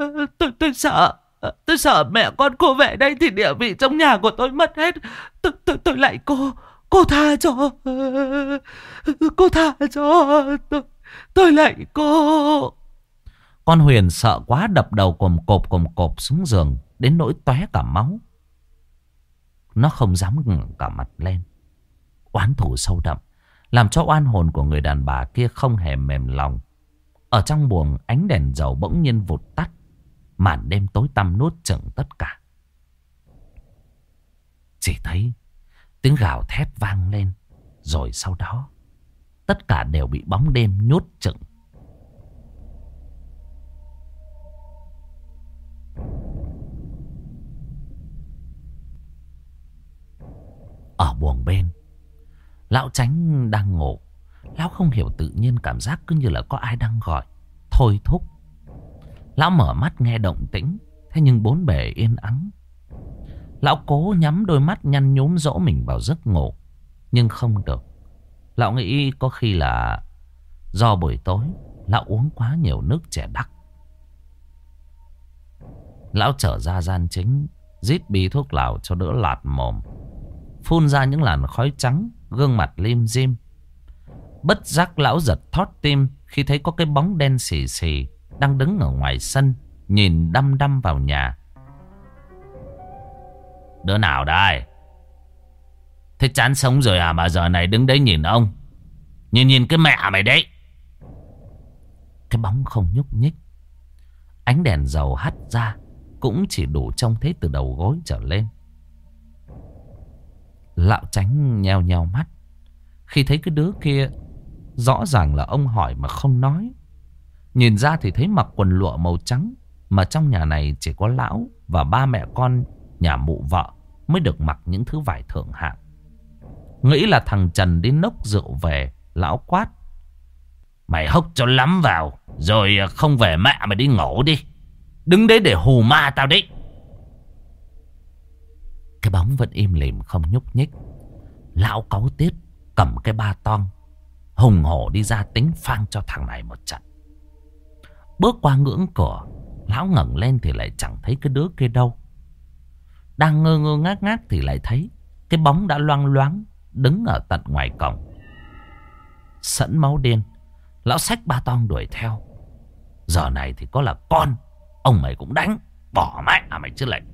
Speaker 1: tôi sợ mẹ con cô về đây thì địa vị trong nhà của tôi mất hết. Tôi lạy cô tha cho, cô tha cho, tôi lạy cô. Con Huyền sợ quá đập đầu cồm cộp xuống giường đến nỗi tóe cả máu. Nó không dám ngẩng cả mặt lên. Oán thù sâu đậm làm cho oan hồn của người đàn bà kia không hề mềm lòng. Ở trong buồng, ánh đèn dầu bỗng nhiên vụt tắt. Màn đêm tối tăm nuốt chửng tất cả. Chỉ thấy tiếng gào thét vang lên. Rồi sau đó tất cả đều bị bóng đêm nhốt chửng. Ở buồng bên, lão Chánh đang ngủ. Lão không hiểu tự nhiên cảm giác cứ như là có ai đang gọi, thôi thúc. Lão mở mắt nghe động tĩnh, thế nhưng bốn bề yên ắng. Lão cố nhắm đôi mắt nhăn nhúm dỗ mình vào giấc ngủ, nhưng không được. Lão nghĩ có khi là do buổi tối lão uống quá nhiều nước trẻ đặc. Lão trở ra gian chính, rít bí thuốc lào cho đỡ lạt mồm, phun ra những làn khói trắng, gương mặt lim dim. Bất giác lão giật thót tim khi thấy có cái bóng đen xì xì đang đứng ở ngoài sân, nhìn đăm đăm vào nhà. Đứa nào đây? Thế chán sống rồi à mà giờ này đứng đấy nhìn ông? Nhìn cái mẹ mày đấy. Cái bóng không nhúc nhích. Ánh đèn dầu hắt ra cũng chỉ đủ trông thấy từ đầu gối trở lên. Lão Chánh nheo nheo mắt khi thấy cái đứa kia. Rõ ràng là ông hỏi mà không nói. Nhìn ra thì thấy mặc quần lụa màu trắng, mà trong nhà này chỉ có lão và ba mẹ con nhà mụ vợ mới được mặc những thứ vải thượng hạng. Nghĩ là thằng Trần đi nốc rượu về, lão quát: Mày hốc cho lắm vào, rồi không về mẹ mày đi ngủ đi. Đứng đấy để hù ma tao đấy. Cái bóng vẫn im lìm không nhúc nhích. Lão cáu tiếp, cầm cái ba toang hùng hổ đi ra tính phang cho thằng này một trận. Bước qua ngưỡng cửa, lão ngẩng lên thì lại chẳng thấy cái đứa kia đâu. Đang ngơ ngơ ngác ngác thì lại thấy cái bóng đã loang loáng đứng ở tận ngoài cổng. Sẵn máu điên, lão xách ba toang đuổi theo. Giờ này thì có là con ông mày cũng đánh, bỏ mẹ mày chứ lại.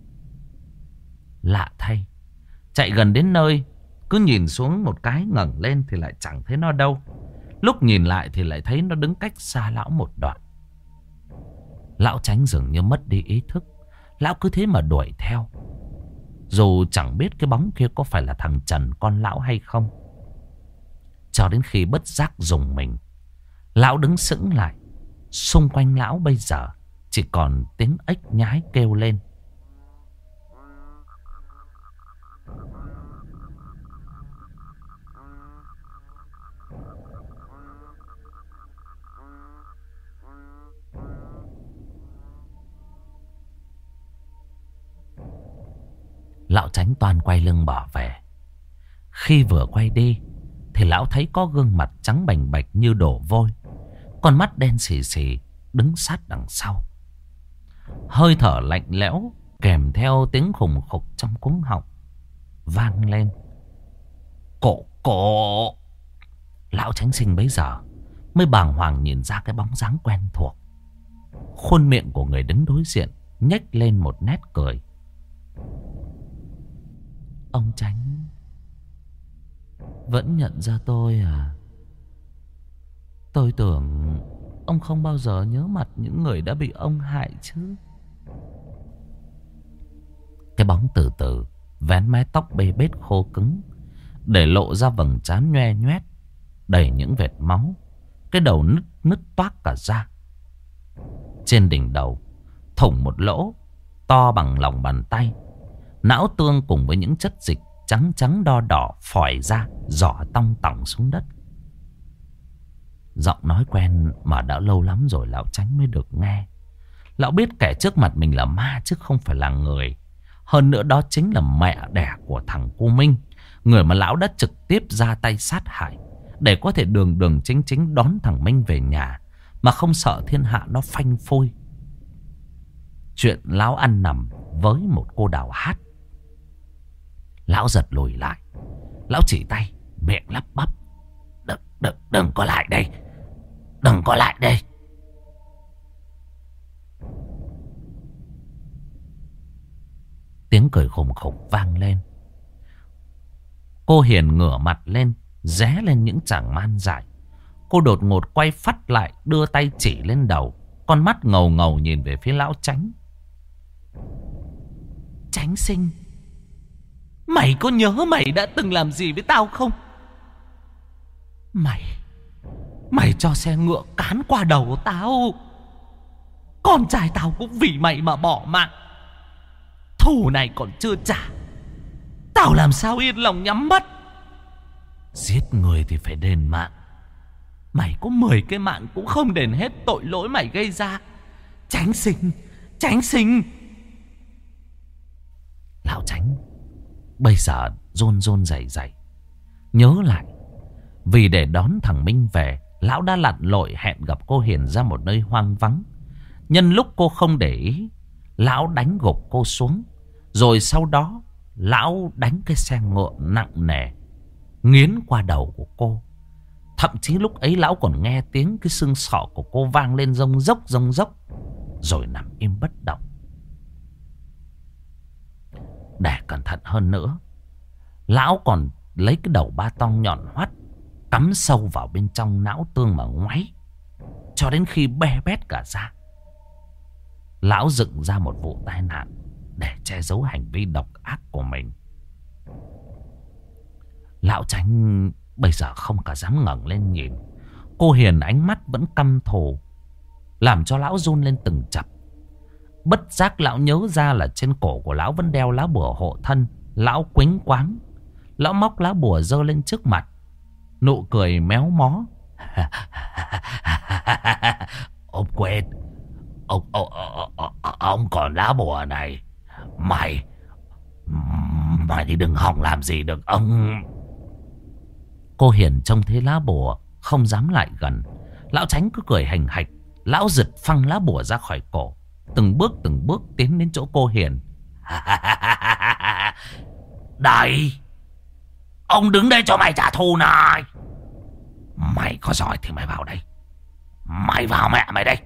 Speaker 1: Lạ thay, chạy gần đến nơi, cứ nhìn xuống một cái ngẩng lên thì lại chẳng thấy nó đâu. Lúc nhìn lại thì lại thấy nó đứng cách xa lão một đoạn. Lão Chánh dường như mất đi ý thức. Lão cứ thế mà đuổi theo, dù chẳng biết cái bóng kia có phải là thằng Trần con lão hay không. Cho đến khi bất giác rùng mình, lão đứng sững lại. Xung quanh lão bây giờ chỉ còn tiếng ếch nhái kêu lên. Lão Chánh toan quay lưng bỏ về. Khi vừa quay đi thì lão thấy có gương mặt trắng bành bạch như đổ vôi, con mắt đen xì xì đứng sát đằng sau. Hơi thở lạnh lẽo kèm theo tiếng khùng khục trong cuống họng vang lên. Cổ. Lão Chánh Sinh bấy giờ mới bàng hoàng nhìn ra cái bóng dáng quen thuộc. Khuôn miệng của người đứng đối diện nhếch lên một nét cười. Ông Chánh vẫn nhận ra tôi à? Tôi tưởng ông không bao giờ nhớ mặt những người đã bị ông hại chứ. Cái bóng từ từ vén mái tóc bê bết khô cứng, để lộ ra vầng trán nhoe nhoét đầy những vệt máu. Cái đầu nứt toác cả ra. Trên đỉnh đầu thủng một lỗ to bằng lòng bàn tay. Não tương cùng với những chất dịch trắng trắng đo đỏ phòi ra, rỏ tong tỏng xuống đất. Giọng nói quen mà đã lâu lắm rồi lão Chánh mới được nghe. Lão biết kẻ trước mặt mình là ma chứ không phải là người. Hơn nữa đó chính là mẹ đẻ của thằng Cô Minh, người mà lão đã trực tiếp ra tay sát hại, để có thể đường chính chính đón thằng Minh về nhà, mà không sợ thiên hạ nó phanh phui chuyện lão ăn nằm với một cô đào hát. Lão giật lùi lại. Lão chỉ tay, miệng lắp bắp. Đừng có lại đây. Đừng có lại đây. Tiếng cười khủng khủng vang lên. Cô Hiền ngửa mặt lên, ré lên những chàng man dại. Cô đột ngột quay phắt lại, đưa tay chỉ lên đầu, con mắt ngầu ngầu nhìn về phía lão Chánh. Chánh Sinh, mày có nhớ mày đã từng làm gì với tao không? Mày cho xe ngựa cán qua đầu tao. Con trai tao cũng vì mày mà bỏ mạng. Thù này còn chưa trả, tao làm sao yên lòng nhắm mắt. Giết người thì phải đền mạng. Mày có 10 cái mạng cũng không đền hết tội lỗi mày gây ra. Chánh Sinh, Chánh Sinh. Lão Chánh bây giờ run run rẩy rẩy nhớ lại. Vì để đón thằng Minh về, lão đã lặn lội hẹn gặp cô Hiền ra một nơi hoang vắng. Nhân lúc cô không để ý, lão đánh gục cô xuống. Rồi sau đó lão đánh cái xe ngựa nặng nề nghiến qua đầu của cô. Thậm chí lúc ấy lão còn nghe tiếng cái xương sọ của cô vang lên rông dốc. Rồi nằm im bất động. Để cẩn thận hơn nữa, lão còn lấy cái đầu ba tong nhọn hoắt cắm sâu vào bên trong não tương mà ngoáy, cho đến khi be bét cả ra. Lão dựng ra một vụ tai nạn để che giấu hành vi độc ác của mình. Lão Chánh bây giờ không cả dám ngẩng lên nhìn. Cô Hiền ánh mắt vẫn căm thù, làm cho lão run lên từng chập. Bất giác lão nhớ ra là trên cổ của lão vẫn đeo lá bùa hộ thân. Lão quýnh quáng. Lão móc lá bùa giơ lên trước mặt, nụ cười méo mó. Ông quên. Ông còn lá bùa này. Mày thì đừng hòng làm gì được ông. Cô Hiền trông thấy lá bùa không dám lại gần. Lão Chánh cứ cười hành hạch. Lão giật phăng lá bùa ra khỏi cổ, từng bước tiến đến chỗ cô Hiền. Đây, ông đứng đây cho mày trả thù này. Mày có giỏi thì mày vào đây. Mày vào mẹ mày đây.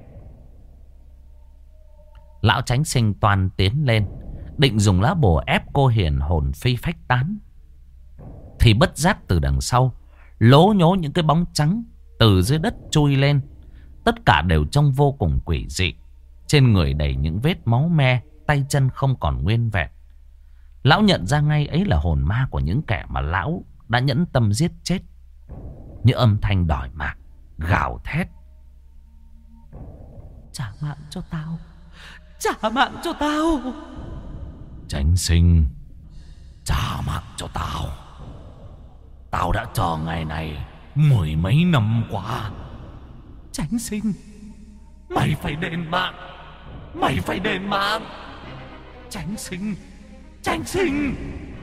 Speaker 1: Lão Chánh Sinh toàn tiến lên, định dùng lá bùa ép cô Hiền hồn phi phách tán. Thì bất giác từ đằng sau lố nhố những cái bóng trắng từ dưới đất chui lên. Tất cả đều trông vô cùng quỷ dị. Trên người đầy những vết máu me, tay chân không còn nguyên vẹn. Lão nhận ra ngay ấy là hồn ma của những kẻ mà lão đã nhẫn tâm giết chết. Những âm thanh đòi mạng, gào thét. Trả mạng cho tao. Trả mạng cho tao. Chánh Sinh, trả mạng cho tao. Tao đã chờ ngày này 10 mấy năm qua. Chánh Sinh, mày phải đền mạng. Mày phải đền mạng. Chánh Sinh, Chánh Sinh!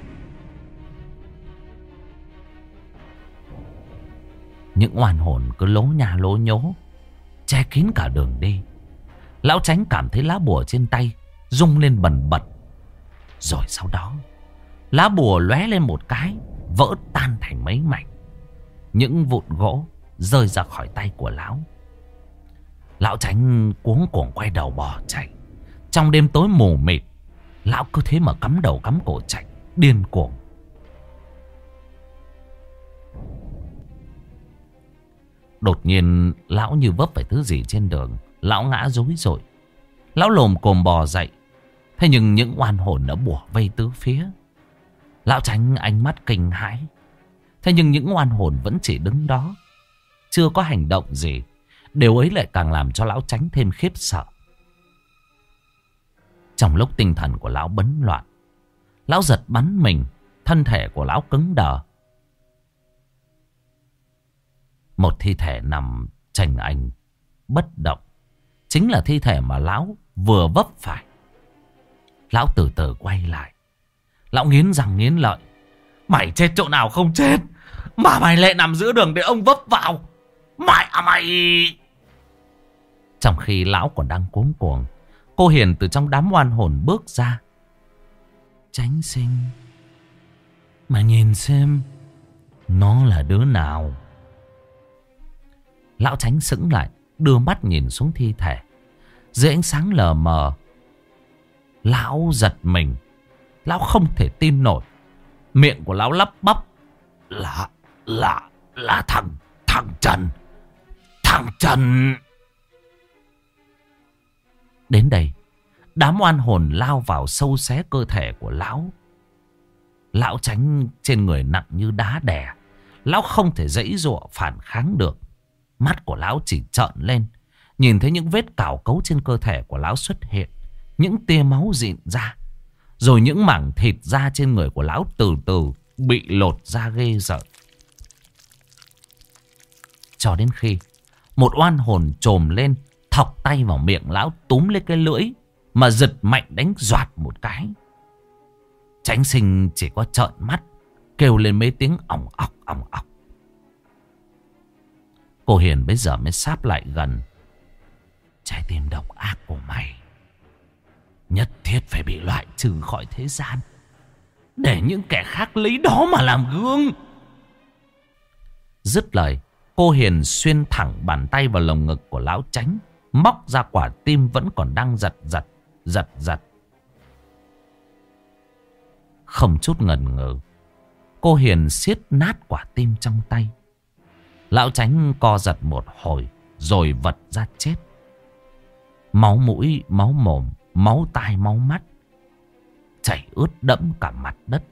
Speaker 1: Những oan hồn cứ lố nhà lố nhố, che kín cả đường đi. Lão Chánh cảm thấy lá bùa trên tay rung lên bần bật. Rồi sau đó, lá bùa lóe lên một cái, vỡ tan thành mấy mảnh. Những vụn gỗ rơi ra khỏi tay của lão. Lão Chánh cuống cuồng quay đầu bỏ chạy. Trong đêm tối mù mịt, lão cứ thế mà cắm đầu cắm cổ chạy, điên cuồng. Đột nhiên lão như vấp phải thứ gì trên đường. Lão ngã rối rội. Lão lồm cồm bò dậy. Thế nhưng những oan hồn đã bủa vây tứ phía. Lão Chánh ánh mắt kinh hãi. Thế nhưng những oan hồn vẫn chỉ đứng đó, chưa có hành động gì. Điều ấy lại càng làm cho lão Chánh thêm khiếp sợ. Trong lúc tinh thần của lão bấn loạn, lão giật bắn mình. Thân thể của lão cứng đờ. Một thi thể nằm chành ảnh bất động, chính là thi thể mà lão vừa vấp phải. Lão từ từ quay lại. Lão nghiến răng nghiến lợi. Mày chết chỗ nào không chết, mà mày lại nằm giữa đường để ông vấp vào. Mày... Trong khi lão còn đang cuống cuồng, cô Hiền từ trong đám oan hồn bước ra. Chánh Sinh, mà nhìn xem nó là đứa nào. Lão Chánh sững lại, đưa mắt nhìn xuống thi thể. Dưới ánh sáng lờ mờ, lão giật mình. Lão không thể tin nổi. Miệng của lão lắp bắp. Là thằng Trần. Thằng Trần. Đến đây, đám oan hồn lao vào sâu xé cơ thể của lão. Lão Chánh trên người nặng như đá đè. Lão không thể giãy giụa phản kháng được. Mắt của lão chỉ trợn lên, nhìn thấy những vết cào cấu trên cơ thể của lão xuất hiện. Những tia máu rịn ra. Rồi những mảng thịt da trên người của lão từ từ bị lột ra ghê rợn. Cho đến khi một oan hồn trồm lên, thọc tay vào miệng lão, túm lấy cái lưỡi mà giật mạnh đánh doạt một cái. Chánh Sinh chỉ có trợn mắt, kêu lên mấy tiếng ỏng ọc ỏng ọc. Cô Hiền bây giờ mới sáp lại gần. Trái tim độc ác của mày nhất thiết phải bị loại trừ khỏi thế gian, để những kẻ khác lấy đó mà làm gương. Dứt lời, cô Hiền xuyên thẳng bàn tay vào lồng ngực của lão Chánh, móc ra quả tim vẫn còn đang giật. Không chút ngần ngừ, cô Hiền siết nát quả tim trong tay. Lão Chánh co giật một hồi rồi vật ra chết. Máu mũi, máu mồm, máu tai, máu mắt chảy ướt đẫm cả mặt đất.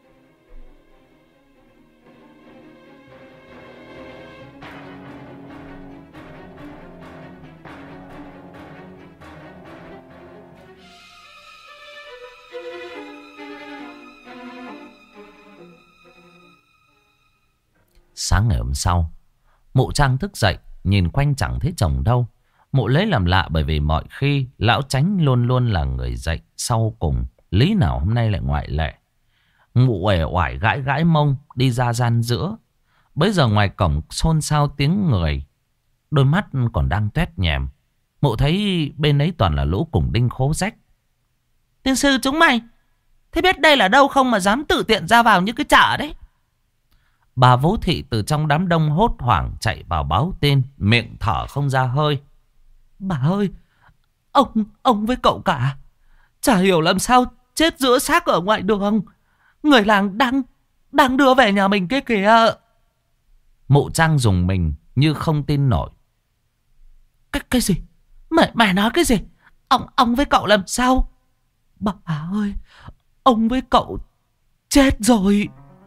Speaker 1: Sáng ngày hôm sau, mụ Trang thức dậy, nhìn quanh chẳng thấy chồng đâu. Mụ lấy làm lạ, bởi vì mọi khi lão Chánh luôn luôn là người dậy sau cùng, lý nào hôm nay lại ngoại lệ. Mụ uể oải gãi gãi mông đi ra gian giữa. Bấy giờ ngoài cổng xôn xao tiếng người, đôi mắt còn đang toét nhèm. Mụ thấy bên ấy toàn là lũ cùng đinh khố rách. Tiên sư chúng mày, thế biết đây là đâu không mà dám tự tiện ra vào như cái chợ đấy? Bà Vũ Thị từ trong đám đông hốt hoảng chạy vào báo tin, miệng thở không ra hơi. Bà ơi, ông với cậu cả chả hiểu làm sao chết giữa xác ở ngoài đường. Người làng đang đưa về nhà mình kia kìa. Mụ Trang dùng mình như không tin nổi. Cái gì? Mày nói cái gì? Ông với cậu làm sao? Bà ơi, ông với cậu chết rồi.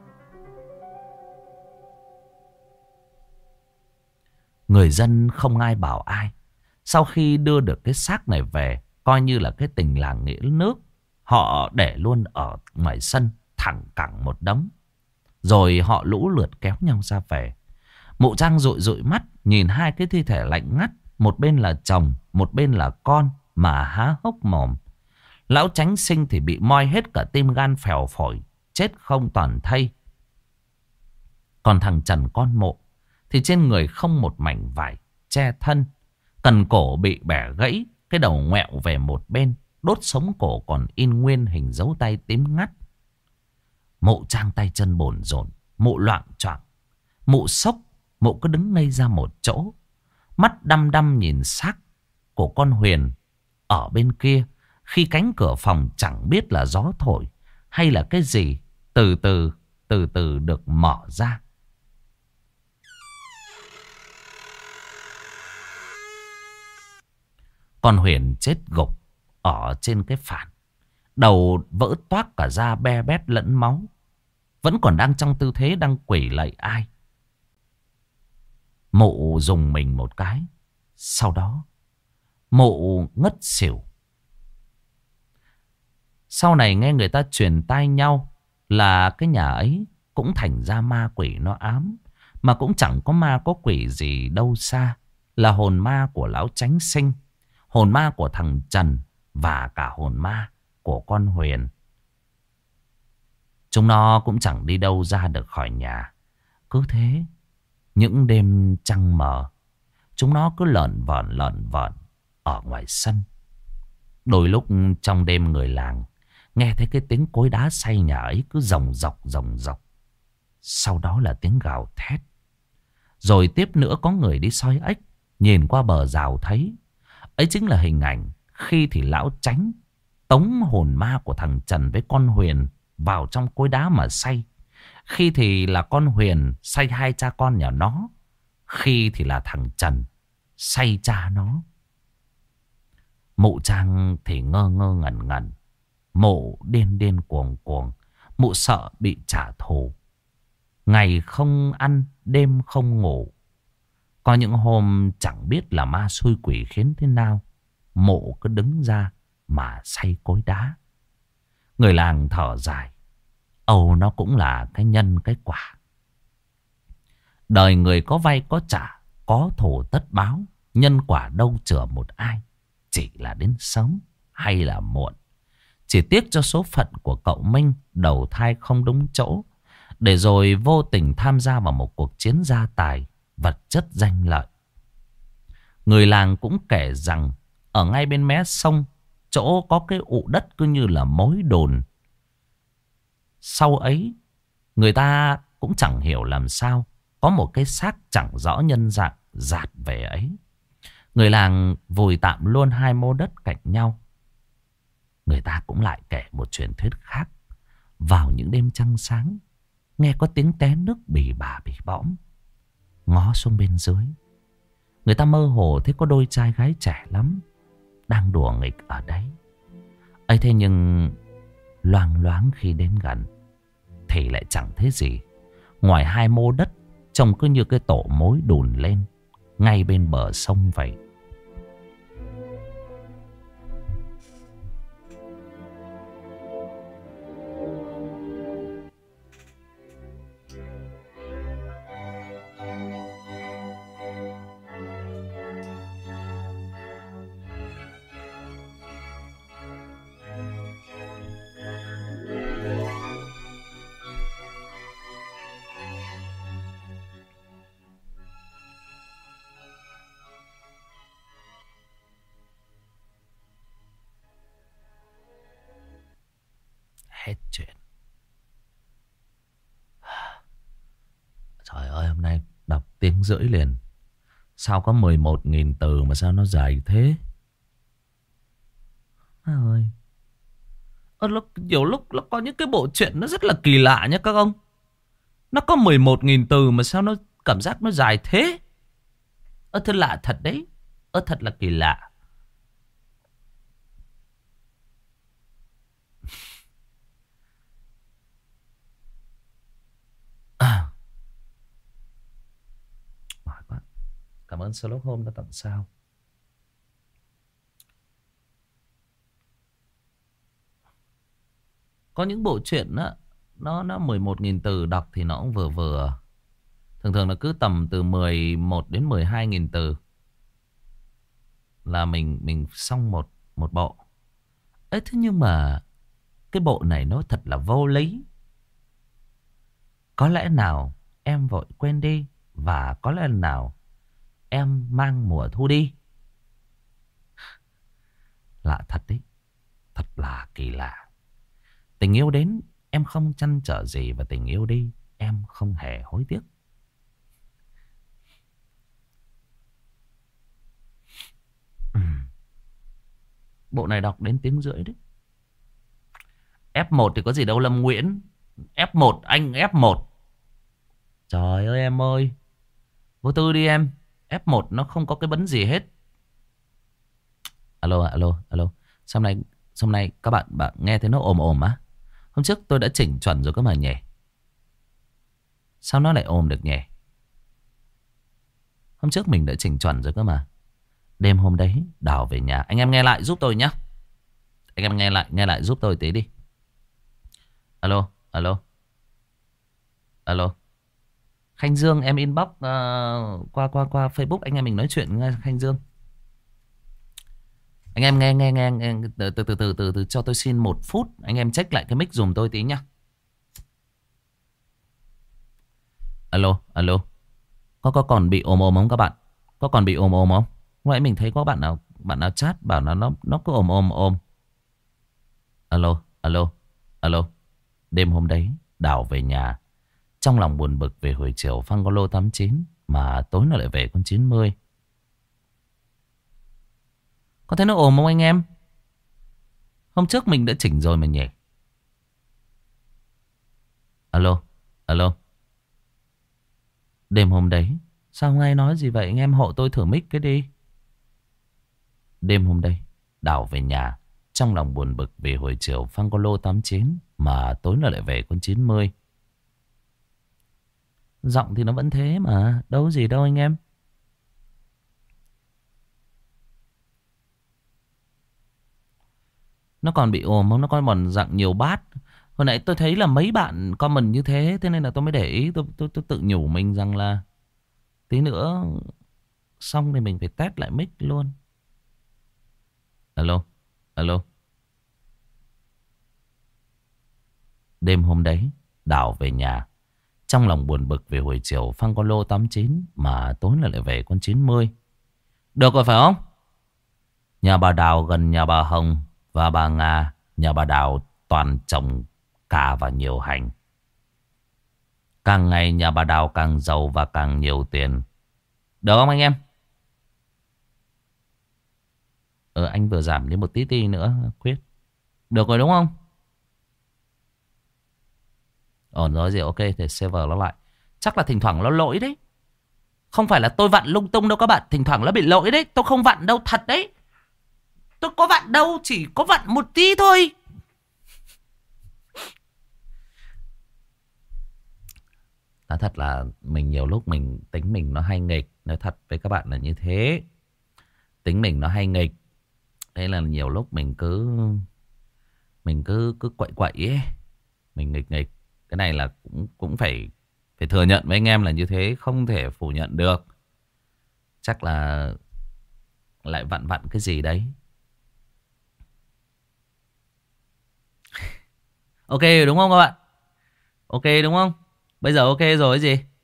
Speaker 1: Người dân không ai bảo ai. Sau khi đưa được cái xác này về, coi như là cái tình làng nghĩa nước, họ để luôn ở ngoài sân thẳng cẳng một đống. Rồi họ lũ lượt kéo nhau ra về. Mụ Trang dụi dụi mắt nhìn hai cái thi thể lạnh ngắt, một bên là chồng, một bên là con, mà há hốc mồm. Lão Chánh Sinh thì bị moi hết cả tim gan phèo phổi, chết không toàn thây. Còn thằng Trần con Mộ thì trên người không một mảnh vải che thân, cần cổ bị bẻ gãy, cái đầu ngoẹo về một bên, đốt sống cổ còn in nguyên hình dấu tay tím ngắt. Mộ Trang tay chân bồn rộn, Mộ loạng choạng, Mộ sốc, Mộ cứ đứng ngây ra một chỗ, mắt đăm đăm nhìn xác của con Huyền ở bên kia. Khi cánh cửa phòng chẳng biết là gió thổi hay là cái gì từ từ được mở ra. Con Huyền chết gục ở trên cái phản, đầu vỡ toác cả da be bét lẫn máu, vẫn còn đang trong tư thế đang quỳ lạy ai. Mộ dùng mình một cái, sau đó Mộ ngất xỉu. Sau này nghe người ta truyền tai nhau là cái nhà ấy cũng thành ra ma quỷ nó ám. Mà cũng chẳng có ma có quỷ gì đâu xa, là hồn ma của lão Chánh Sinh, hồn ma của thằng Trần và cả hồn ma của con Huyền. Chúng nó cũng chẳng đi đâu ra được khỏi nhà. Cứ thế, những đêm trăng mờ, chúng nó cứ lởn vởn ở ngoài sân. Đôi lúc trong đêm người làng nghe thấy cái tiếng cối đá xay nhà ấy cứ rồng rọc. Sau đó là tiếng gào thét. Rồi tiếp nữa có người đi soi ếch, nhìn qua bờ rào thấy ấy chính là hình ảnh khi thì lão Chánh tống hồn ma của thằng Trần với con Huyền vào trong cối đá mà xay. Khi thì là con Huyền xay hai cha con nhà nó, khi thì là thằng Trần xay cha nó. Mụ Trang thì ngơ ngẩn. Mụ điên cuồng. Mụ sợ bị trả thù. Ngày không ăn, đêm không ngủ. Có những hôm chẳng biết là ma xui quỷ khiến thế nào, Mụ cứ đứng ra mà xay cối đá. Người làng thở dài. Âu nó cũng là cái nhân cái quả. Đời người có vay có trả, có thù tất báo. Nhân quả đâu chừa một ai, chỉ là đến sớm hay là muộn. Chỉ tiếc cho số phận của cậu Minh đầu thai không đúng chỗ, để rồi vô tình tham gia vào một cuộc chiến gia tài, vật chất danh lợi. Người làng cũng kể rằng ở ngay bên mé sông, chỗ có cái ụ đất cứ như là mối đồn. Sau ấy, người ta cũng chẳng hiểu làm sao có một cái xác chẳng rõ nhân dạng dạt về ấy. Người làng vùi tạm luôn hai mô đất cạnh nhau. Người ta cũng lại kể một truyền thuyết khác. Vào những đêm trăng sáng, nghe có tiếng té nước bì bõm. Ngó xuống bên dưới, người ta mơ hồ thấy có đôi trai gái trẻ lắm đang đùa nghịch ở đấy. ấy thế nhưng loang loáng khi đến gần thì lại chẳng thấy gì, ngoài hai mô đất trông cứ như cái tổ mối đùn lên ngay bên bờ sông vậy. Hết chuyện. Trời ơi, hôm nay đọc tiếng rưỡi liền. Sao có 11.000 từ mà sao nó dài thế? Ơi, nhiều lúc nó có những cái bộ truyện nó rất là kỳ lạ nhé các ông. Nó có 11.000 từ mà sao nó cảm giác nó dài thế? Thật lạ thật đấy. Thật là kỳ lạ. Cảm ơn Sherlock Holmes đã tặng sao. Có những bộ truyện á, nó 11.000 từ đọc thì nó cũng vừa vừa. Thường là cứ tầm từ 11 đến 12.000 từ là mình xong một bộ. ấy thế nhưng mà cái bộ này nó thật là vô lý. Có lẽ nào em vội quên đi, và có lẽ nào em mang mùa thu đi. Lạ thật đấy. Thật là kỳ lạ. Tình yêu đến em không chăn trở gì, và tình yêu đi em không hề hối tiếc. Bộ này đọc đến tiếng rưỡi đấy. F1 thì có gì đâu Lâm Nguyễn. F1 anh F1. Trời ơi em ơi, vô tư đi em. F1 nó không có cái bấn gì hết. Alo alo alo. Xong này các bạn nghe thấy nó ồm ồm á. Hôm trước tôi đã chỉnh chuẩn rồi cơ mà nhỉ. Sao nó lại ồm được nhỉ? Hôm trước mình đã chỉnh chuẩn rồi cơ mà. Đêm hôm đấy Đào về nhà. Anh em nghe lại giúp tôi nhá. Anh em nghe lại giúp tôi tí đi. Alo alo alo. Khanh Dương em inbox qua Facebook anh em mình nói chuyện nghe Khanh Dương. Anh em nghe từ cho tôi xin 1 phút. Anh em check lại cái mic dùm tôi tí nhá. Alo alo. Có còn bị ồm ồm không các bạn? Có còn bị ồm ồm không? Lúc nãy mình thấy có bạn nào chat bảo nó cứ ồm ồm ồm. Alo alo alo. Đêm hôm đấy Đào về nhà. Trong lòng buồn bực về hồi chiều phăng có lô 89 mà tối nó lại về con 90. Có thấy nó ồm không anh em? Hôm trước mình đã chỉnh rồi mà nhỉ. Alo alo. Đêm hôm đấy sao không ai nói gì vậy? Anh em hộ tôi thử mic cái đi. Đêm hôm đấy Đào về nhà. Trong lòng buồn bực vì hồi chiều phăng có lô 89 mà tối nó lại về con 90. Giọng thì nó vẫn thế mà. Đâu gì đâu anh em. Nó còn bị ồm không? Nó còn dặn nhiều bát. Hồi nãy tôi thấy là mấy bạn comment như thế. Thế nên là tôi mới để ý. Tôi tự nhủ mình rằng là tí nữa xong thì mình phải test lại mic luôn. Alo alo. Đêm hôm đấy Đào về nhà. Trong lòng buồn bực vì hồi chiều phăng con lô 89 mà tối lại về con 90. Được rồi phải không? Nhà bà Đào gần nhà bà Hồng và bà Nga. Nhà bà Đào toàn trồng cà và nhiều hành. Càng ngày nhà bà Đào càng giàu và càng nhiều tiền. Được không anh em? Anh vừa giảm đến một tí nữa Quyết. Được rồi đúng không? Ổn rồi gì, ok thì server nó lại. Chắc là thỉnh thoảng nó lỗi đấy. Không phải là tôi vặn lung tung đâu các bạn. Thỉnh thoảng nó bị lỗi đấy. Tôi không vặn đâu thật đấy. Tôi có vặn đâu. Chỉ có vặn một tí thôi. Nói thật là mình nhiều lúc mình tính mình nó hay nghịch. Nói thật với các bạn là như thế. Tính mình nó hay nghịch. Thế là nhiều lúc mình cứ quậy quậy ấy. Mình nghịch nghịch. Cái này là cũng phải thừa nhận với anh em là như thế. Không thể phủ nhận được. Chắc là lại vặn cái gì đấy. Ok đúng không các bạn? Ok đúng không? Bây giờ ok rồi cái gì?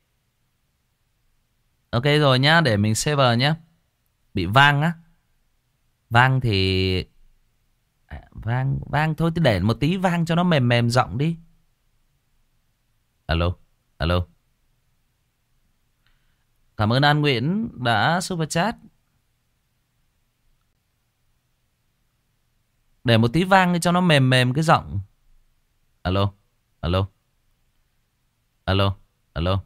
Speaker 1: Ok rồi nhá. Để mình save nhá. Bị vang á. Vang thì vang thôi. Thì để một tí vang cho nó mềm mềm giọng đi. Alo alo. Cảm ơn An Nguyễn đã super chat. Để một tí vang cho nó mềm mềm cái giọng. Alo alo alo alo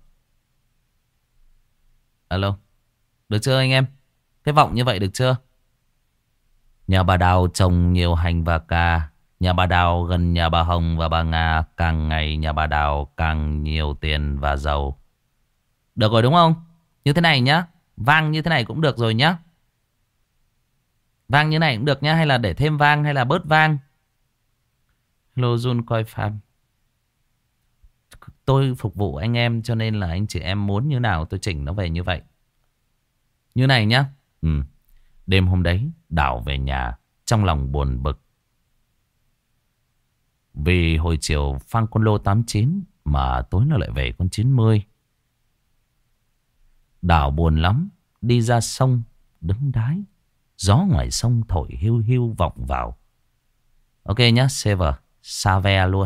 Speaker 1: alo. Được chưa anh em? Cái vọng như vậy được chưa? Nhà bà Đào trồng nhiều hành và cà. Nhà bà Đào gần nhà bà Hồng và bà Nga. Càng ngày nhà bà Đào càng nhiều tiền và giàu. Được rồi đúng không? Như thế này nhá. Vang như thế này cũng được rồi nhá. Vang như này cũng được nhá. Hay là để thêm vang hay là bớt vang? Hello Jun coi farm. Tôi phục vụ anh em cho nên là anh chị em muốn như nào tôi chỉnh nó về như vậy. Như này nhá. Đêm hôm đấy Đào về nhà. Trong lòng buồn bực Vì hồi chiều phang con lô 89 mà tối nó lại về con 90. Đảo buồn lắm. Đi ra sông đứng đái. Gió ngoài sông thổi hiu hiu vọng vào. Ok nhá, server xa ve luôn.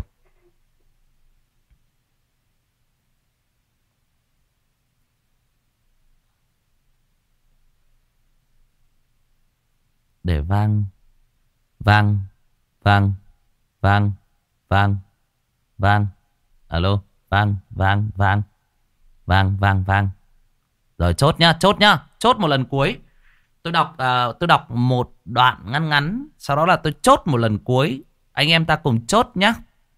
Speaker 1: Để vang. Vang. Vang. Vang. Vang. Vang. Alo. Vang. Vang. Vang. Vang. Vang. Vang. Rồi chốt nhá. Chốt nhá. Chốt một lần cuối. Tôi đọc một đoạn ngắn ngắn. Sau đó là tôi chốt một lần cuối. Anh em ta cùng chốt nhá.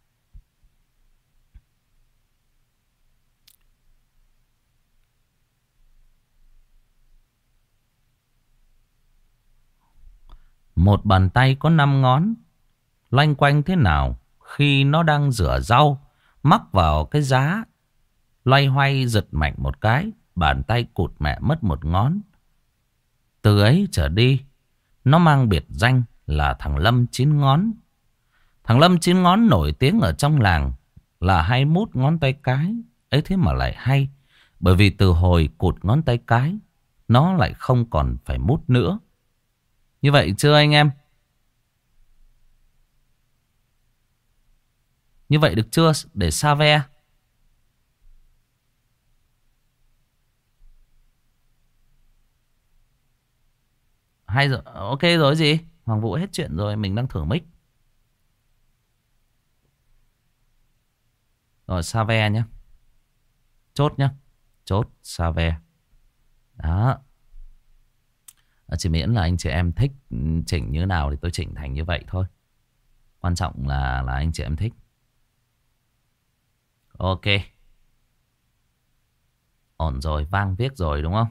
Speaker 1: Một bàn tay có 5 ngón. Loanh quanh thế nào khi nó đang rửa rau, mắc vào cái giá, loay hoay giật mạnh một cái, bàn tay cụt mẹ mất một ngón. Từ ấy trở đi, nó mang biệt danh là thằng Lâm 9 ngón. Thằng Lâm 9 ngón nổi tiếng ở trong làng là hay mút ngón tay cái. Ấy thế mà lại hay, bởi vì từ hồi cụt ngón tay cái, nó lại không còn phải mút nữa. Như vậy chưa anh em? Như vậy được chưa? Để xa ve. Hay rồi. Ok rồi gì? Hoàng Vũ hết chuyện rồi. Mình đang thử mic. Rồi xa ve nhé. Chốt nhé. Chốt xa ve. Đó. Chỉ miễn là anh chị em thích chỉnh như nào thì tôi chỉnh thành như vậy thôi. Quan trọng là anh chị em thích. Ok. Ổn rồi, vang viết rồi đúng không?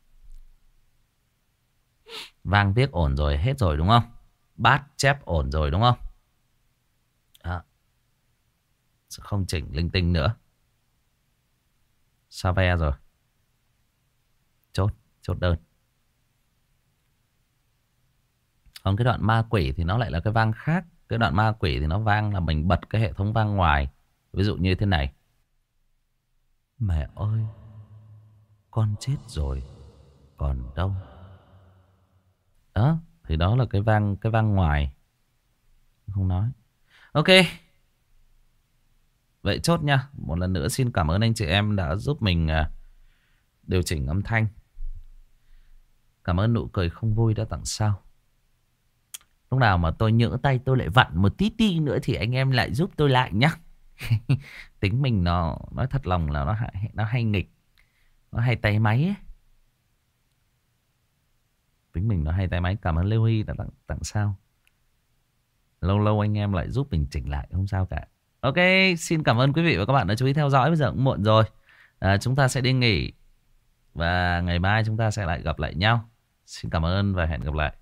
Speaker 1: Vang viết ổn rồi, hết rồi đúng không? Bát chép ổn rồi đúng không? Đó. Không chỉnh linh tinh nữa. Sao ve rồi. Chốt, chốt đơn. Còn cái đoạn ma quỷ thì nó lại là cái vang khác. Cái đoạn ma quỷ thì nó vang là mình bật cái hệ thống vang ngoài. Ví dụ như thế này. Mẹ ơi, con chết rồi, còn đâu. Đó, thì đó là cái vang ngoài. Không nói. Ok. Vậy chốt nha. Một lần nữa xin cảm ơn anh chị em đã giúp mình điều chỉnh âm thanh. Cảm ơn nụ cười không vui đã tặng sao. Lúc nào mà tôi nhỡ tay tôi lại vặn một tí tí nữa thì anh em lại giúp tôi lại nhá. Tính mình nó nói thật lòng là nó hay nghịch. Nó hay tay máy ấy. Tính mình nó hay tay máy. Cảm ơn Lê Huy đã tặng sao. Lâu lâu anh em lại giúp mình chỉnh lại. Không sao cả. Ok, xin cảm ơn quý vị và các bạn đã chú ý theo dõi. Bây giờ cũng muộn rồi. Chúng ta sẽ đi nghỉ. Và ngày mai chúng ta sẽ lại gặp lại nhau. Xin cảm ơn và hẹn gặp lại.